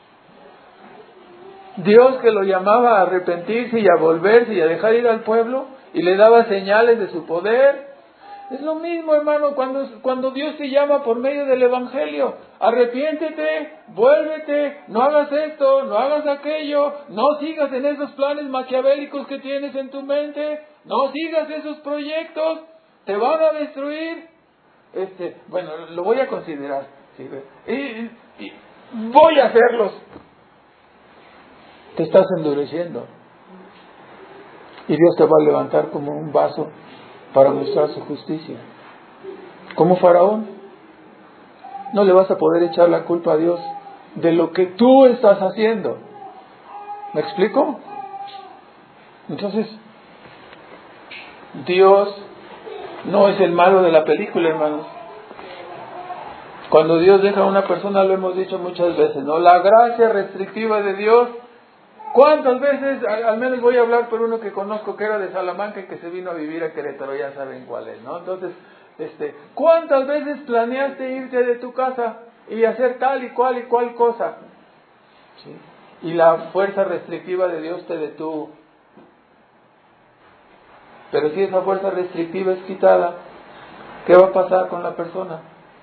Dios, que lo llamaba a arrepentirse y a volverse y a dejar ir al pueblo y le daba señales de su poder. Es lo mismo, hermano, cuando, cuando Dios te llama por medio del Evangelio. Arrepiéntete, vuélvete, no hagas esto, no hagas aquello, no sigas en esos planes maquiavélicos que tienes en tu mente, no sigas esos proyectos, te van a destruir. Este, bueno, lo voy a considerar, ¿sí? y, y, y voy a hacerlos. Te estás endureciendo. Y Dios te va a levantar como un vaso para mostrar su justicia. Como Faraón, no le vas a poder echar la culpa a Dios de lo que tú estás haciendo. ¿Me explico? Entonces, Dios no es el malo de la película, hermanos. Cuando Dios deja a una persona, lo hemos dicho muchas veces, ¿no? La gracia restrictiva de Dios. ¿Cuántas veces, al menos voy a hablar por uno que conozco que era de Salamanca y que se vino a vivir a Querétaro, ya saben cuál es, ¿no? Entonces, este, ¿cuántas veces planeaste irte de tu casa y hacer tal y cual y cual cosa? ¿Sí? Y la fuerza restrictiva de Dios te detuvo. Pero si esa fuerza restrictiva es quitada, ¿qué va a pasar con la persona?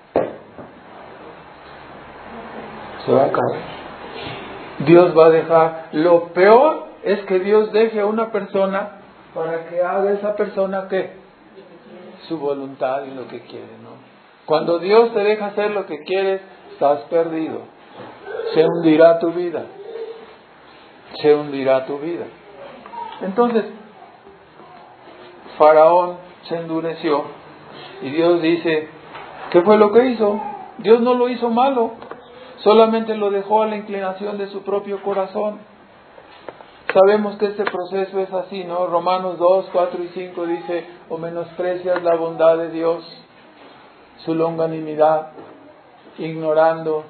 Se va a caer. Dios va a dejar. Lo peor es que Dios deje a una persona para que haga esa persona ¿qué? Su voluntad y lo que quiere, ¿no? Cuando Dios te deja hacer lo que quieres, estás perdido. Se hundirá tu vida. Se hundirá tu vida. Entonces, Faraón se endureció y Dios dice, ¿qué fue lo que hizo? Dios no lo hizo malo. Solamente lo dejó a la inclinación de su propio corazón. Sabemos que este proceso es así, ¿no? Romanos dos, cuatro y cinco dice, o menosprecias la bondad de Dios, su longanimidad, ignorando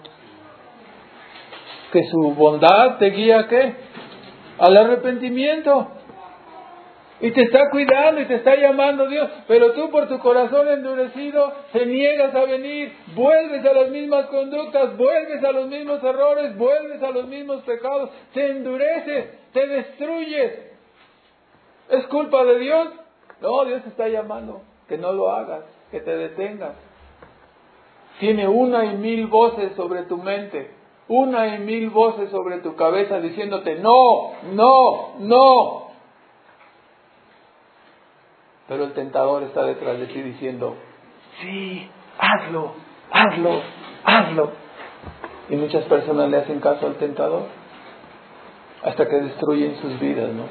que su bondad te guía ¿a qué? Al arrepentimiento. Y te está cuidando y te está llamando Dios. Pero tú por tu corazón endurecido te niegas a venir. Vuelves a las mismas conductas, vuelves a los mismos errores, vuelves a los mismos pecados. Te endureces, te destruyes. ¿Es culpa de Dios? No, Dios te está llamando. Que no lo hagas, que te detengas. Tiene una y mil voces sobre tu mente. Una y mil voces sobre tu cabeza diciéndote no, no, no. Pero el tentador está detrás de ti diciendo, sí, hazlo, hazlo, hazlo. Y muchas personas le hacen caso al tentador hasta que destruyen sus vidas, ¿no?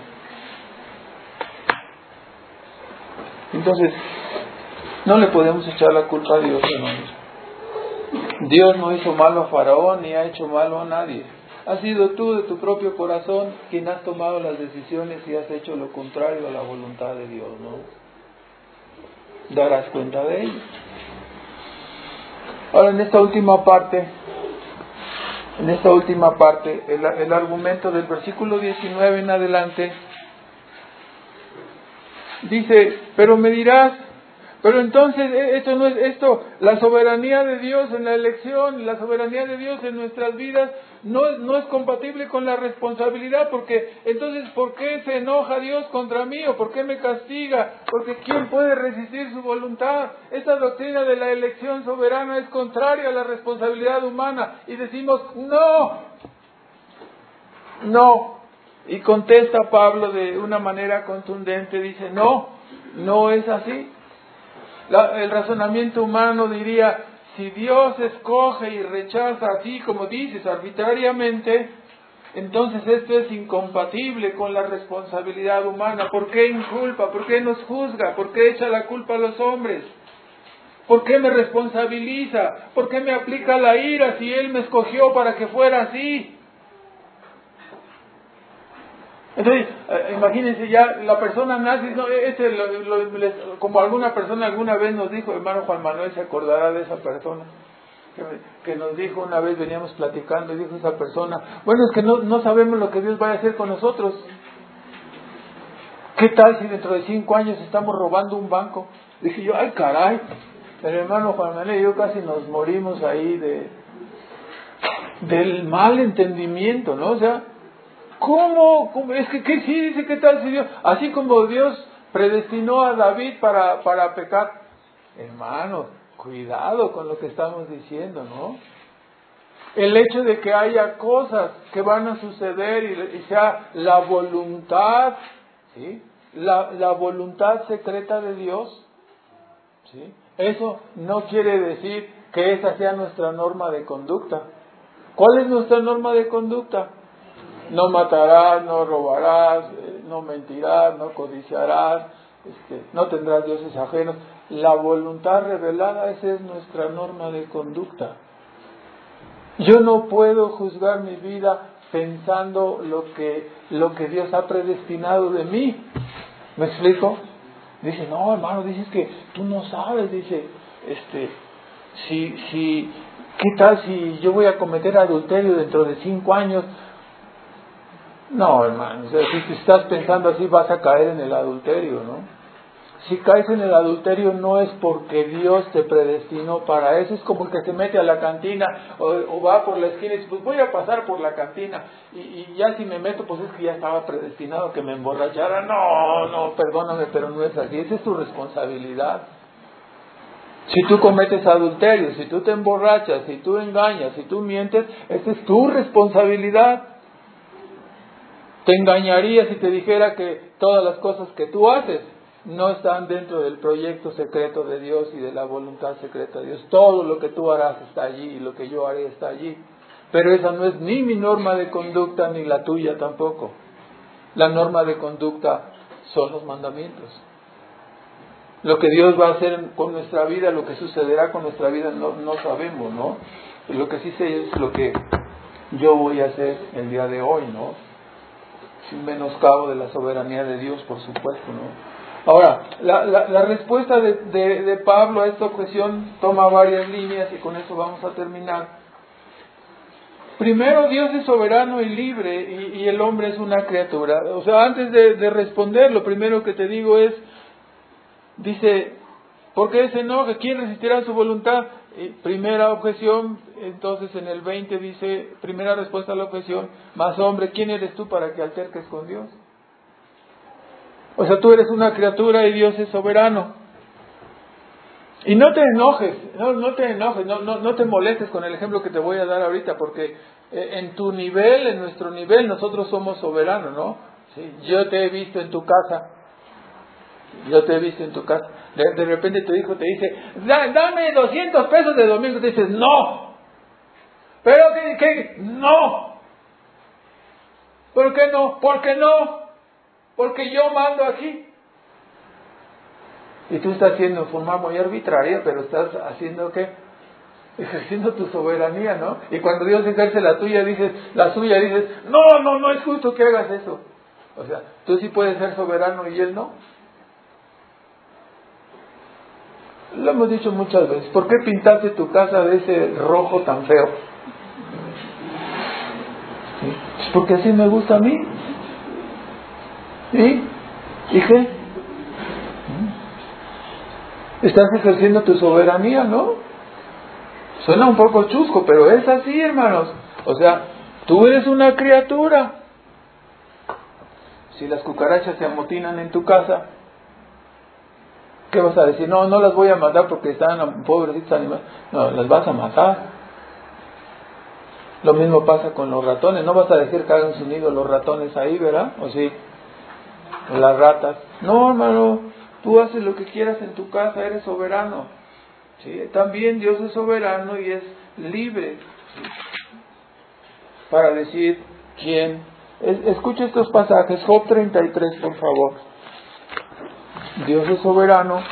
Entonces, no le podemos echar la culpa a Dios, hermanos. Dios no hizo malo a Faraón ni ha hecho malo a nadie. Has sido tú de tu propio corazón quien has tomado las decisiones y has hecho lo contrario a la voluntad de Dios, ¿no? Darás cuenta de ello. Ahora, en esta última parte, en esta última parte, el, el argumento del versículo diecinueve en adelante, dice, pero me dirás, pero entonces esto no es esto, la soberanía de Dios en la elección, la soberanía de Dios en nuestras vidas no es, no es compatible con la responsabilidad, porque entonces ¿por qué se enoja Dios contra mí o por qué me castiga? Porque ¿quién puede resistir su voluntad? Esta doctrina de la elección soberana es contraria a la responsabilidad humana y decimos no, no. Y contesta Pablo de una manera contundente, dice no, no es así. La, el razonamiento humano diría, si Dios escoge y rechaza así como dices, arbitrariamente, entonces esto es incompatible con la responsabilidad humana. ¿Por qué inculpa? ¿Por qué nos juzga? ¿Por qué echa la culpa a los hombres? ¿Por qué me responsabiliza? ¿Por qué me aplica la ira si Él me escogió para que fuera así? Entonces, eh, imagínense ya, la persona nace, no, este, lo, lo, les, como alguna persona alguna vez nos dijo, hermano Juan Manuel se acordará de esa persona, que, que nos dijo una vez, veníamos platicando, y dijo esa persona, bueno, es que no, no sabemos lo que Dios va a hacer con nosotros. ¿Qué tal si dentro de cinco años estamos robando un banco? Dije yo, ay caray, el hermano Juan Manuel y yo casi nos morimos ahí de del mal entendimiento, ¿no? O sea, ¿cómo? ¿Cómo? Es que, ¿qué sí dice? ¿Qué tal si Dios? Así como Dios predestinó a David para, para pecar. Hermano, cuidado con lo que estamos diciendo, ¿no? El hecho de que haya cosas que van a suceder y, y sea la voluntad, ¿sí? La, la voluntad secreta de Dios, ¿sí? Eso no quiere decir que esa sea nuestra norma de conducta. ¿Cuál es nuestra norma de conducta? No matarás, no robarás, no mentirás, no codiciarás, este, no tendrás dioses ajenos. La voluntad revelada, esa es nuestra norma de conducta. Yo no puedo juzgar mi vida pensando lo que, lo que Dios ha predestinado de mí. ¿Me explico? Dice, no hermano, dices que tú no sabes, dice, este, si, si, ¿qué tal si yo voy a cometer adulterio dentro de cinco años? No, hermano, o sea, si estás pensando así vas a caer en el adulterio, ¿no? Si caes en el adulterio no es porque Dios te predestinó para eso. Es como el que se mete a la cantina o, o va por la esquina y dice, pues voy a pasar por la cantina y, y ya si me meto pues es que ya estaba predestinado que me emborrachara. No, no, perdóname, pero no es así. Esa es tu responsabilidad. Si tú cometes adulterio, si tú te emborrachas, si tú engañas, si tú mientes, esa es tu responsabilidad. Te engañaría si te dijera que todas las cosas que tú haces no están dentro del proyecto secreto de Dios y de la voluntad secreta de Dios. Todo lo que tú harás está allí y lo que yo haré está allí. Pero esa no es ni mi norma de conducta ni la tuya tampoco. La norma de conducta son los mandamientos. Lo que Dios va a hacer con nuestra vida, lo que sucederá con nuestra vida, no, no sabemos, ¿no? Lo que sí sé es lo que yo voy a hacer el día de hoy, ¿no? Sin menoscabo de la soberanía de Dios, por supuesto, ¿no? Ahora, la, la, la respuesta de, de, de Pablo a esta objeción toma varias líneas y con eso vamos a terminar. Primero, Dios es soberano y libre y, y el hombre es una criatura. O sea, antes de, de responder, lo primero que te digo es, dice, ¿por qué se enoja? ¿Quién resistirá su voluntad? Y primera objeción, entonces en el veinte dice, primera respuesta a la objeción, más hombre, ¿quién eres tú para que alterques con Dios? O sea, tú eres una criatura y Dios es soberano. Y no te enojes, no, no te enojes, no, no, no te molestes con el ejemplo que te voy a dar ahorita, porque eh, en tu nivel, en nuestro nivel, nosotros somos soberanos, ¿no? ¿Sí? Yo te he visto en tu casa, yo te he visto en tu casa. De, de repente tu hijo te dice, da, dame doscientos pesos de domingo, y te dices, no. ¿Pero qué? qué? No. ¿Por qué no? ¿Por qué no? Porque yo mando aquí. Y tú estás haciendo de forma muy arbitraria, pero estás haciendo ¿qué? Ejerciendo tu soberanía, ¿no? Y cuando Dios ejerce la tuya, dices, la suya, dices, no, no, no es justo que hagas eso. O sea, tú sí puedes ser soberano y Él no. Lo hemos dicho muchas veces. ¿Por qué pintaste tu casa de ese rojo tan feo? ¿Sí? Porque así me gusta a mí. ¿Sí? ¿Y qué? Estás ejerciendo tu soberanía, ¿no? Suena un poco chusco, pero es así, hermanos. O sea, tú eres una criatura. Si las cucarachas se amotinan en tu casa, ¿qué vas a decir? No, no las voy a matar porque están pobrecitos animales. No, las vas a matar. Lo mismo pasa con los ratones. No vas a decir que hagan su nido los ratones ahí, ¿verdad? ¿O sí? Las ratas. No, hermano, tú haces lo que quieras en tu casa, eres soberano. ¿Sí? También Dios es soberano y es libre, ¿sí? Para decir quién. Es, escucha estos pasajes. Job treinta y tres, por favor. Dios es soberano.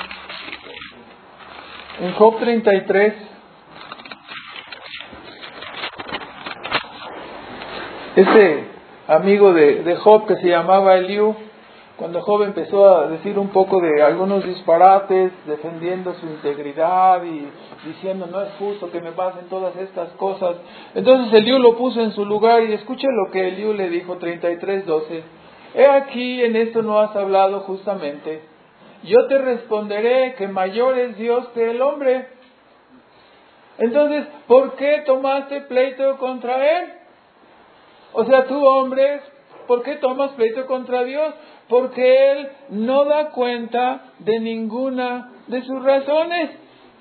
En Job treinta y tres, este amigo de, de Job que se llamaba Eliú. Cuando Job empezó a decir un poco de algunos disparates, defendiendo su integridad y diciendo no es justo que me pasen todas estas cosas, entonces Eliú lo puso en su lugar y escuchen lo que Eliú le dijo, treinta y tres doce. He aquí, en esto no has hablado justamente. Yo te responderé que mayor es Dios que el hombre. Entonces, ¿por qué tomaste pleito contra él? O sea, tú, hombre, ¿por qué tomas pleito contra Dios? Porque Él no da cuenta de ninguna de sus razones.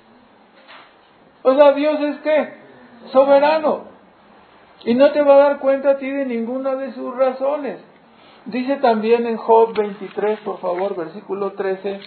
O sea, Dios es ¿qué? Soberano. Y no te va a dar cuenta a ti de ninguna de sus razones. Dice también en Job veintitrés, por favor, versículo trece.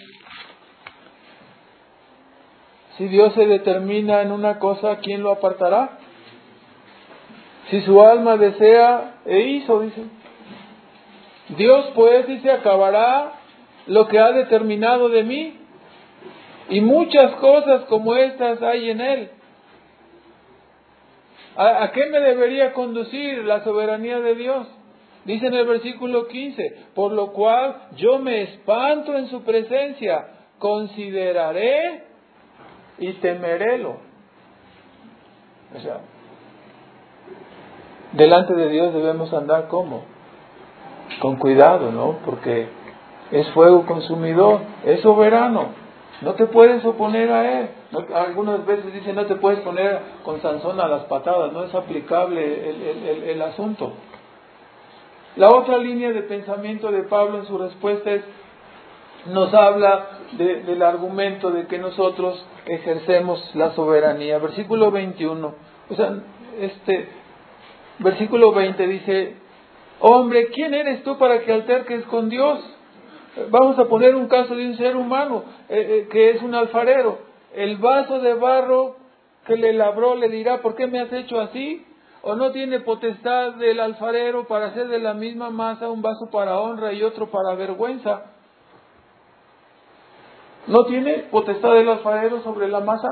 Si Dios se determina en una cosa, ¿quién lo apartará? Si su alma desea, e hizo, dice. Dios pues, dice, acabará lo que ha determinado de mí. Y muchas cosas como estas hay en Él. ¿A, a qué me debería conducir la soberanía de Dios? Dice en el versículo quince, por lo cual yo me espanto en su presencia, consideraré y temerélo. O sea, delante de Dios debemos andar ¿cómo? Con cuidado, ¿no? Porque es fuego consumidor, es soberano. No te puedes oponer a Él. No, algunas veces dicen no te puedes poner con Sansón a las patadas. No es aplicable el, el, el, el asunto. La otra línea de pensamiento de Pablo en su respuesta es, nos habla de, del argumento de que nosotros ejercemos la soberanía. Versículo veintiuno. O sea, este versículo veinte dice, hombre, ¿quién eres tú para que alterques con Dios? Vamos a poner un caso de un ser humano eh, eh, que es un alfarero. El vaso de barro que le labró le dirá, ¿por qué me has hecho así? ¿O no tiene potestad del alfarero para hacer de la misma masa un vaso para honra y otro para vergüenza? ¿No tiene potestad del alfarero sobre la masa?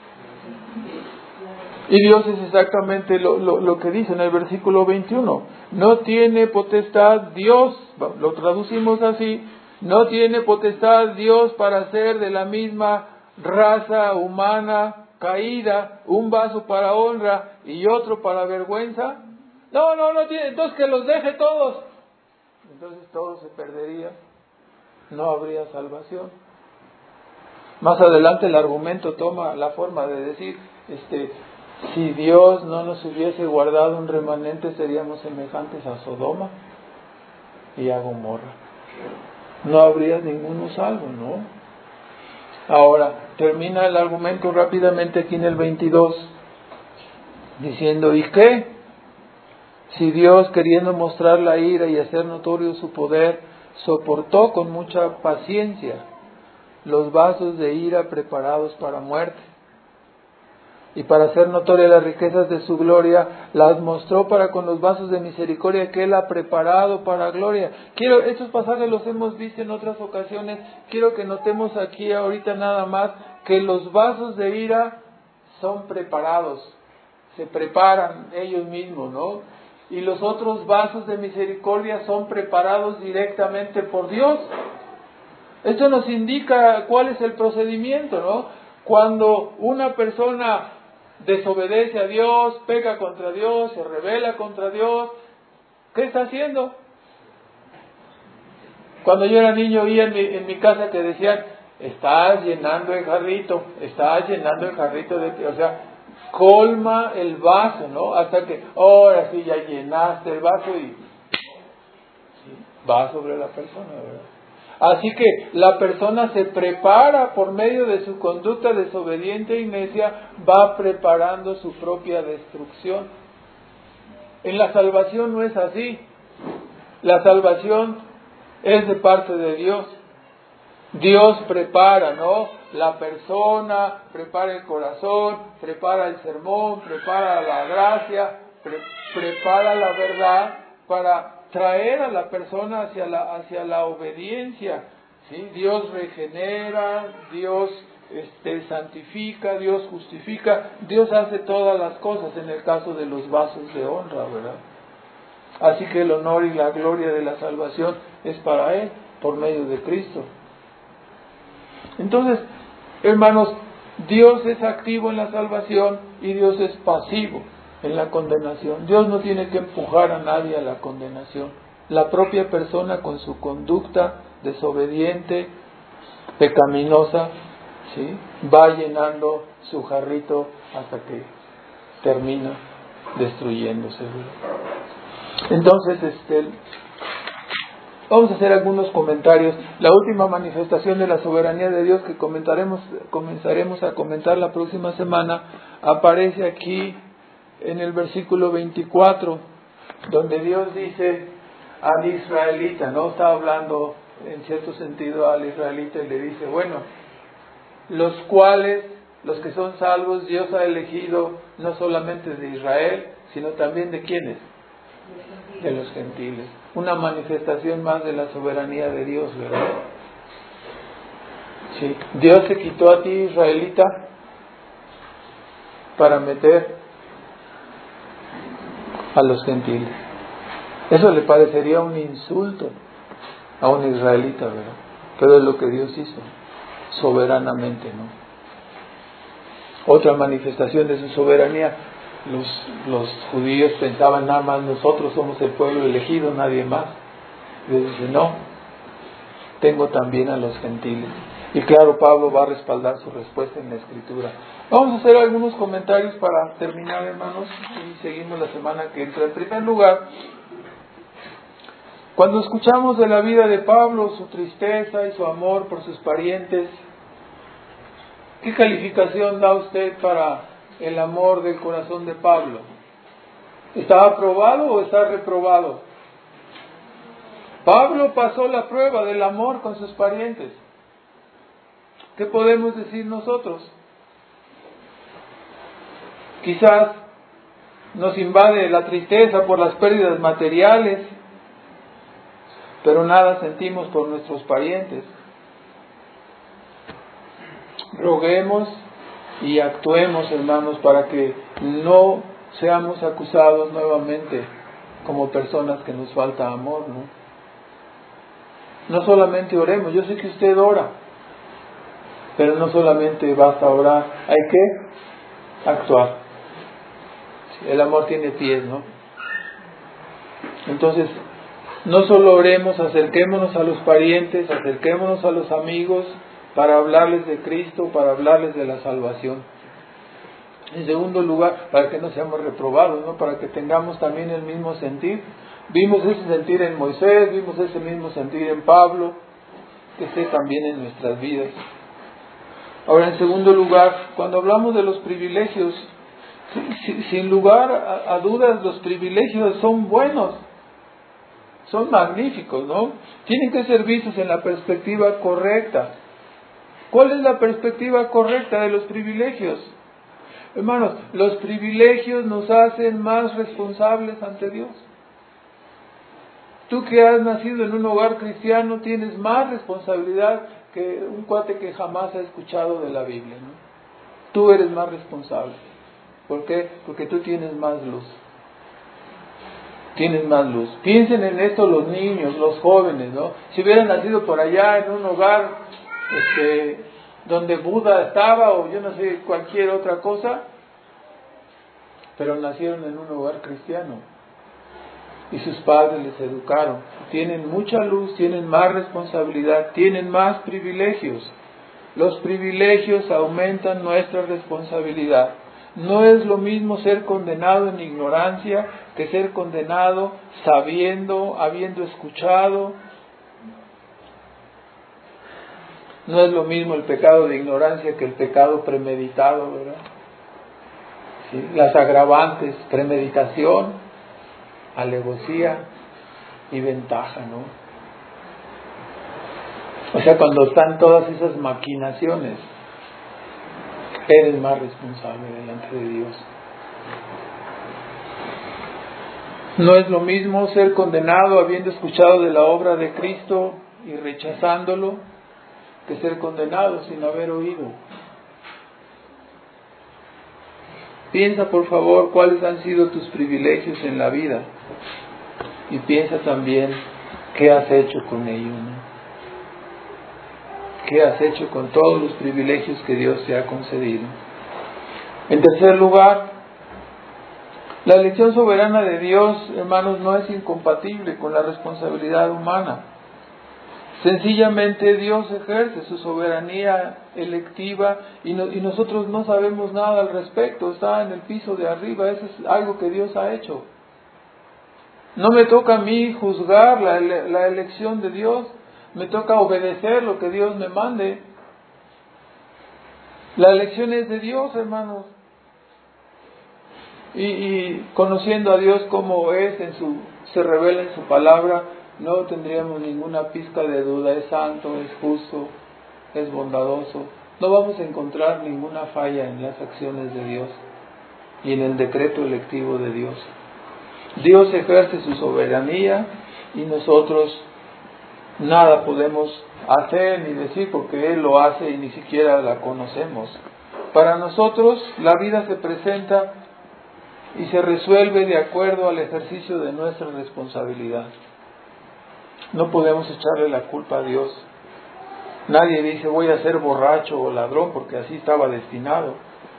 Y Dios es exactamente lo, lo, lo que dice en el versículo veintiuno. No tiene potestad Dios, lo traducimos así, no tiene potestad Dios para hacer de la misma raza humana caída un vaso para honra y otro para vergüenza. No, no, no tiene, entonces que los deje todos. Entonces todo se perdería, no habría salvación. Más adelante el argumento toma la forma de decir, este, si Dios no nos hubiese guardado un remanente, seríamos semejantes a Sodoma y a Gomorra. No habría ninguno salvo, ¿no? Ahora, termina el argumento rápidamente aquí en el veintidós, diciendo, ¿y qué? Si Dios, queriendo mostrar la ira y hacer notorio su poder, soportó con mucha paciencia los vasos de ira preparados para muerte, y para hacer notorias las riquezas de su gloria, las mostró para con los vasos de misericordia que Él ha preparado para gloria. Quiero, estos pasajes los hemos visto en otras ocasiones, quiero que notemos aquí ahorita nada más, que los vasos de ira son preparados, se preparan ellos mismos, ¿no? Y los otros vasos de misericordia son preparados directamente por Dios. Esto nos indica cuál es el procedimiento, ¿no? Cuando una persona desobedece a Dios, peca contra Dios, se rebela contra Dios, ¿qué está haciendo? Cuando yo era niño oía en mi, en mi casa que decían, estás llenando el jarrito, estás llenando el jarrito de, o sea, colma el vaso, ¿no? Hasta que, ahora sí, ya llenaste el vaso y sí, va sobre la persona, ¿verdad? Así que la persona se prepara por medio de su conducta desobediente y necia, va preparando su propia destrucción. En la salvación no es así. La salvación es de parte de Dios. Dios prepara, ¿no? La persona, prepara el corazón, prepara el sermón, prepara la gracia, pre- prepara la verdad para traer a la persona hacia la, hacia la obediencia, ¿sí? Dios regenera, Dios este, santifica, Dios justifica, Dios hace todas las cosas en el caso de los vasos de honra, ¿verdad? Así que el honor y la gloria de la salvación es para Él, por medio de Cristo. Entonces, hermanos, Dios es activo en la salvación y Dios es pasivo en la condenación. Dios no tiene que empujar a nadie a la condenación. La propia persona con su conducta desobediente, pecaminosa, ¿sí?, va llenando su jarrito hasta que termina destruyéndose. Entonces, este, vamos a hacer algunos comentarios. La última manifestación de la soberanía de Dios que comentaremos, comenzaremos a comentar la próxima semana, aparece aquí en el versículo veinticuatro, donde Dios dice al israelita, no está hablando en cierto sentido al israelita, y le dice, bueno, los cuales, los que son salvos, Dios ha elegido no solamente de Israel, sino también de ¿quiénes? De los gentiles. Una manifestación más de la soberanía de Dios, ¿verdad? Sí. Dios se quitó a ti, israelita, para meter a los gentiles. Eso le parecería un insulto a un israelita, ¿verdad? Pero es lo que Dios hizo, soberanamente, ¿no? Otra manifestación de su soberanía, los, los judíos pensaban nada más nosotros somos el pueblo elegido, nadie más. Dios dice, no, tengo también a los gentiles. Y claro, Pablo va a respaldar su respuesta en la Escritura. Vamos a hacer algunos comentarios para terminar, hermanos, y seguimos la semana que entra. En primer lugar, cuando escuchamos de la vida de Pablo, su tristeza y su amor por sus parientes, ¿qué calificación da usted para el amor del corazón de Pablo? ¿Está aprobado o está reprobado? Pablo pasó la prueba del amor con sus parientes. ¿Qué podemos decir nosotros? Quizás nos invade la tristeza por las pérdidas materiales, pero nada sentimos por nuestros parientes. Roguemos y actuemos, hermanos, para que no seamos acusados nuevamente como personas que nos falta amor, ¿no? No solamente oremos, yo sé que usted ora, pero no solamente basta orar, hay que actuar. El amor tiene pies, ¿no? Entonces, no solo oremos, acerquémonos a los parientes, acerquémonos a los amigos para hablarles de Cristo, para hablarles de la salvación. En segundo lugar, para que no seamos reprobados, ¿no? Para que tengamos también el mismo sentir. Vimos ese sentir en Moisés, vimos ese mismo sentir en Pablo, que esté también en nuestras vidas. Ahora, en segundo lugar, cuando hablamos de los privilegios, sin lugar a, a dudas, los privilegios son buenos, son magníficos, ¿no? Tienen que ser vistos en la perspectiva correcta. ¿Cuál es la perspectiva correcta de los privilegios? Hermanos, los privilegios nos hacen más responsables ante Dios. Tú que has nacido en un hogar cristiano tienes más responsabilidad que un cuate que jamás ha escuchado de la Biblia, ¿no? Tú eres más responsable. ¿Por qué? Porque tú tienes más luz. Tienes más luz. Piensen en esto los niños, los jóvenes, ¿no? Si hubieran nacido por allá en un hogar este, donde Buda estaba o yo no sé, cualquier otra cosa, pero nacieron en un hogar cristiano y sus padres les educaron, tienen mucha luz, tienen más responsabilidad, tienen más privilegios. Los privilegios aumentan nuestra responsabilidad. No es lo mismo ser condenado en ignorancia que ser condenado sabiendo, habiendo escuchado. No es lo mismo el pecado de ignorancia que el pecado premeditado, ¿verdad? ¿Sí? Las agravantes, premeditación, alevosía y ventaja, ¿no? O sea, cuando están todas esas maquinaciones, eres más responsable delante de Dios. No es lo mismo ser condenado habiendo escuchado de la obra de Cristo y rechazándolo, que ser condenado sin haber oído. Piensa, por favor, cuáles han sido tus privilegios en la vida. y piensa también qué has hecho con ello, ¿no? ¿Qué has hecho con todos los privilegios que Dios te ha concedido? En tercer lugar, la elección soberana de Dios, hermanos, no es incompatible con la responsabilidad humana. Sencillamente Dios ejerce su soberanía electiva y, no, y nosotros no sabemos nada al respecto, está en el piso de arriba, eso es algo que Dios ha hecho. No me toca a mí juzgar la, la elección de Dios, me toca obedecer lo que Dios me mande. La elección es de Dios, hermanos. Y, y conociendo a Dios como es, en su, se revela en su palabra, no tendríamos ninguna pizca de duda. Es santo, es justo, es bondadoso. No vamos a encontrar ninguna falla en las acciones de Dios y en el decreto electivo de Dios. Dios ejerce su soberanía y nosotros nada podemos hacer ni decir porque Él lo hace y ni siquiera la conocemos. Para nosotros la vida se presenta y se resuelve de acuerdo al ejercicio de nuestra responsabilidad. No podemos echarle la culpa a Dios. Nadie dice voy a ser borracho o ladrón porque así estaba destinado.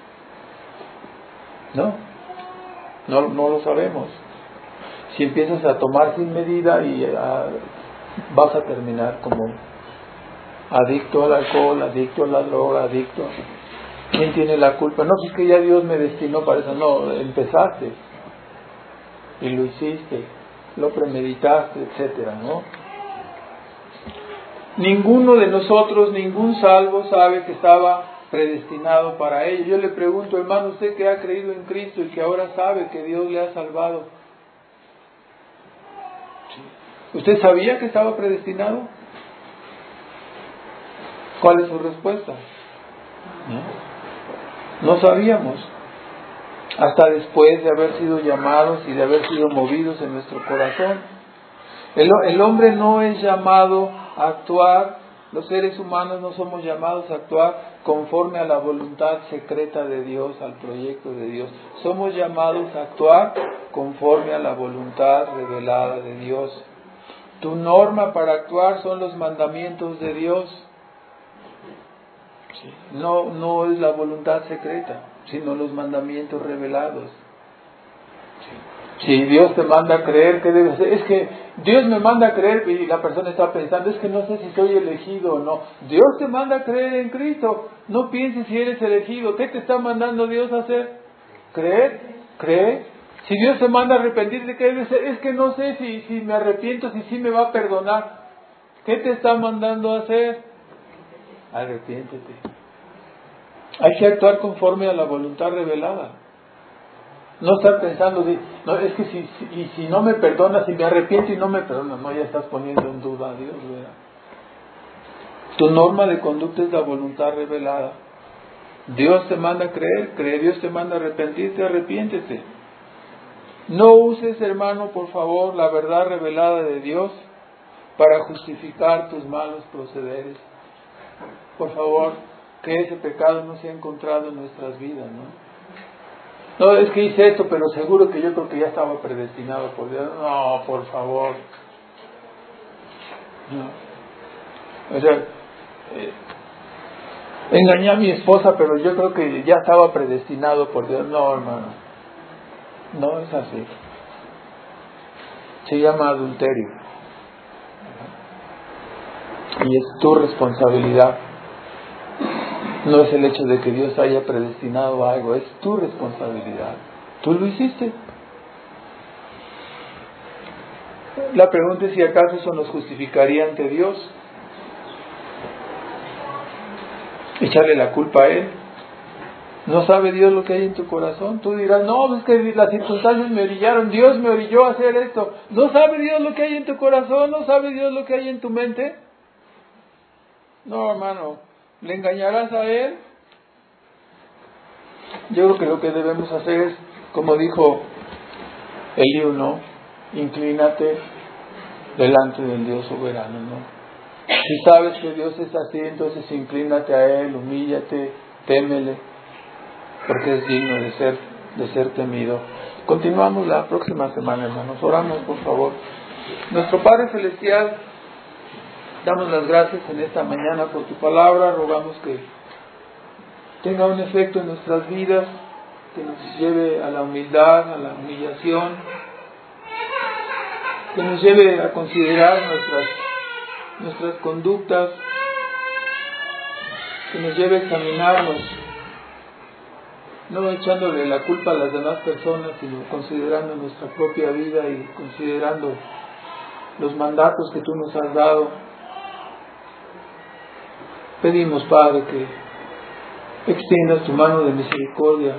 No, no, no lo sabemos. Si empiezas a tomar sin medida y a, vas a terminar como adicto al alcohol, adicto a la droga, adicto. ¿Quién tiene la culpa? No, es que ya Dios me destinó para eso. No, empezaste y lo hiciste, lo premeditaste, etcétera, ¿no? Ninguno de nosotros, ningún salvo sabe que estaba predestinado para ello. Yo le pregunto, hermano, usted que ha creído en Cristo y que ahora sabe que Dios le ha salvado, ¿usted sabía que estaba predestinado? ¿Cuál es su respuesta? No, no sabíamos. Hasta después de haber sido llamados y de haber sido movidos en nuestro corazón. El, el hombre no es llamado a actuar, los seres humanos no somos llamados a actuar conforme a la voluntad secreta de Dios, al proyecto de Dios. Somos llamados a actuar conforme a la voluntad revelada de Dios. Tu norma para actuar son los mandamientos de Dios. No, no es la voluntad secreta, sino los mandamientos revelados. Si Dios te manda a creer, ¿qué debes hacer? Es que Dios me manda a creer y la persona está pensando, es que no sé si soy elegido o no. Dios te manda a creer en Cristo. No pienses si eres elegido. ¿Qué te está mandando Dios a hacer? Creer, creer. Si Dios te manda a arrepentirte, ¿qué debes hacer? Es que no sé si, si me arrepiento, si sí me va a perdonar. ¿Qué te está mandando a hacer? Arrepiéntete. Hay que actuar conforme a la voluntad revelada. No estar pensando, de, no, es que si, si, y si no me perdonas, si me arrepiento y no me perdonas, no, ya estás poniendo en duda a Dios, ¿verdad? Tu norma de conducta es la voluntad revelada. Dios te manda a creer, cree. Dios te manda a arrepentirte, arrepiéntete. No uses, hermano, por favor, la verdad revelada de Dios para justificar tus malos procederes. Por favor, que ese pecado no sea encontrado en nuestras vidas, ¿no? No, es que hice esto, pero seguro que yo creo que ya estaba predestinado por Dios. No, por favor. No. O sea, eh, engañé a mi esposa, pero yo creo que ya estaba predestinado por Dios. No, hermano. No es así. Se llama adulterio. Y es tu responsabilidad. No es el hecho de que Dios haya predestinado algo, es tu responsabilidad. Tú lo hiciste. La pregunta es si acaso eso nos justificaría ante Dios. Echarle la culpa a Él. ¿No sabe Dios lo que hay en tu corazón? Tú dirás, no, es que las circunstancias me orillaron, Dios me orilló a hacer esto. ¿No sabe Dios lo que hay en tu corazón? ¿No sabe Dios lo que hay en tu mente? No, hermano. ¿Le engañarás a Él? Yo creo que lo que debemos hacer es, como dijo Eliú, ¿no? Inclínate delante del Dios soberano, ¿no? Si sabes que Dios es así, entonces inclínate a Él, humíllate, témele, porque es digno de ser, de ser temido. Continuamos la próxima semana, hermanos. Oramos, por favor. Nuestro Padre Celestial, damos las gracias en esta mañana por tu palabra. Rogamos que tenga un efecto en nuestras vidas, que nos lleve a la humildad, a la humillación, que nos lleve a considerar nuestras, nuestras conductas, que nos lleve a examinarnos, no echándole la culpa a las demás personas, sino considerando nuestra propia vida y considerando los mandatos que tú nos has dado. Pedimos, Padre, que extiendas tu mano de misericordia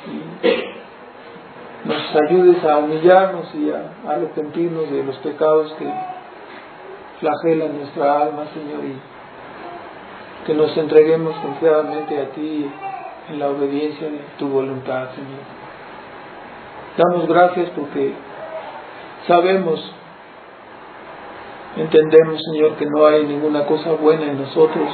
y nos ayudes a humillarnos y a arrepentirnos de los pecados que flagelan nuestra alma, Señor, y que nos entreguemos confiadamente a ti en la obediencia de tu voluntad, Señor. Damos gracias porque sabemos, entendemos, Señor, que no hay ninguna cosa buena en nosotros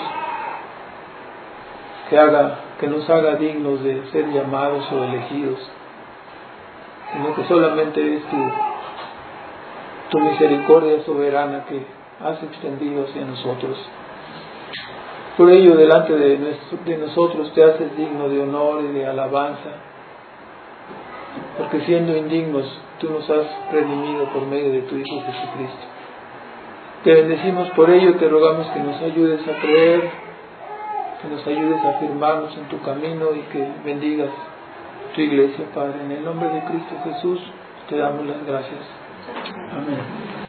que haga, que nos haga dignos de ser llamados o elegidos, sino que solamente es tu, tu misericordia soberana que has extendido hacia nosotros. Por ello, delante de, nuestro, de nosotros te haces digno de honor y de alabanza, porque siendo indignos, tú nos has redimido por medio de tu Hijo Jesucristo. Te bendecimos por ello, te rogamos que nos ayudes a creer, que nos ayudes a afirmarnos en tu camino y que bendigas tu iglesia, Padre. En el nombre de Cristo Jesús te damos las gracias. Amén.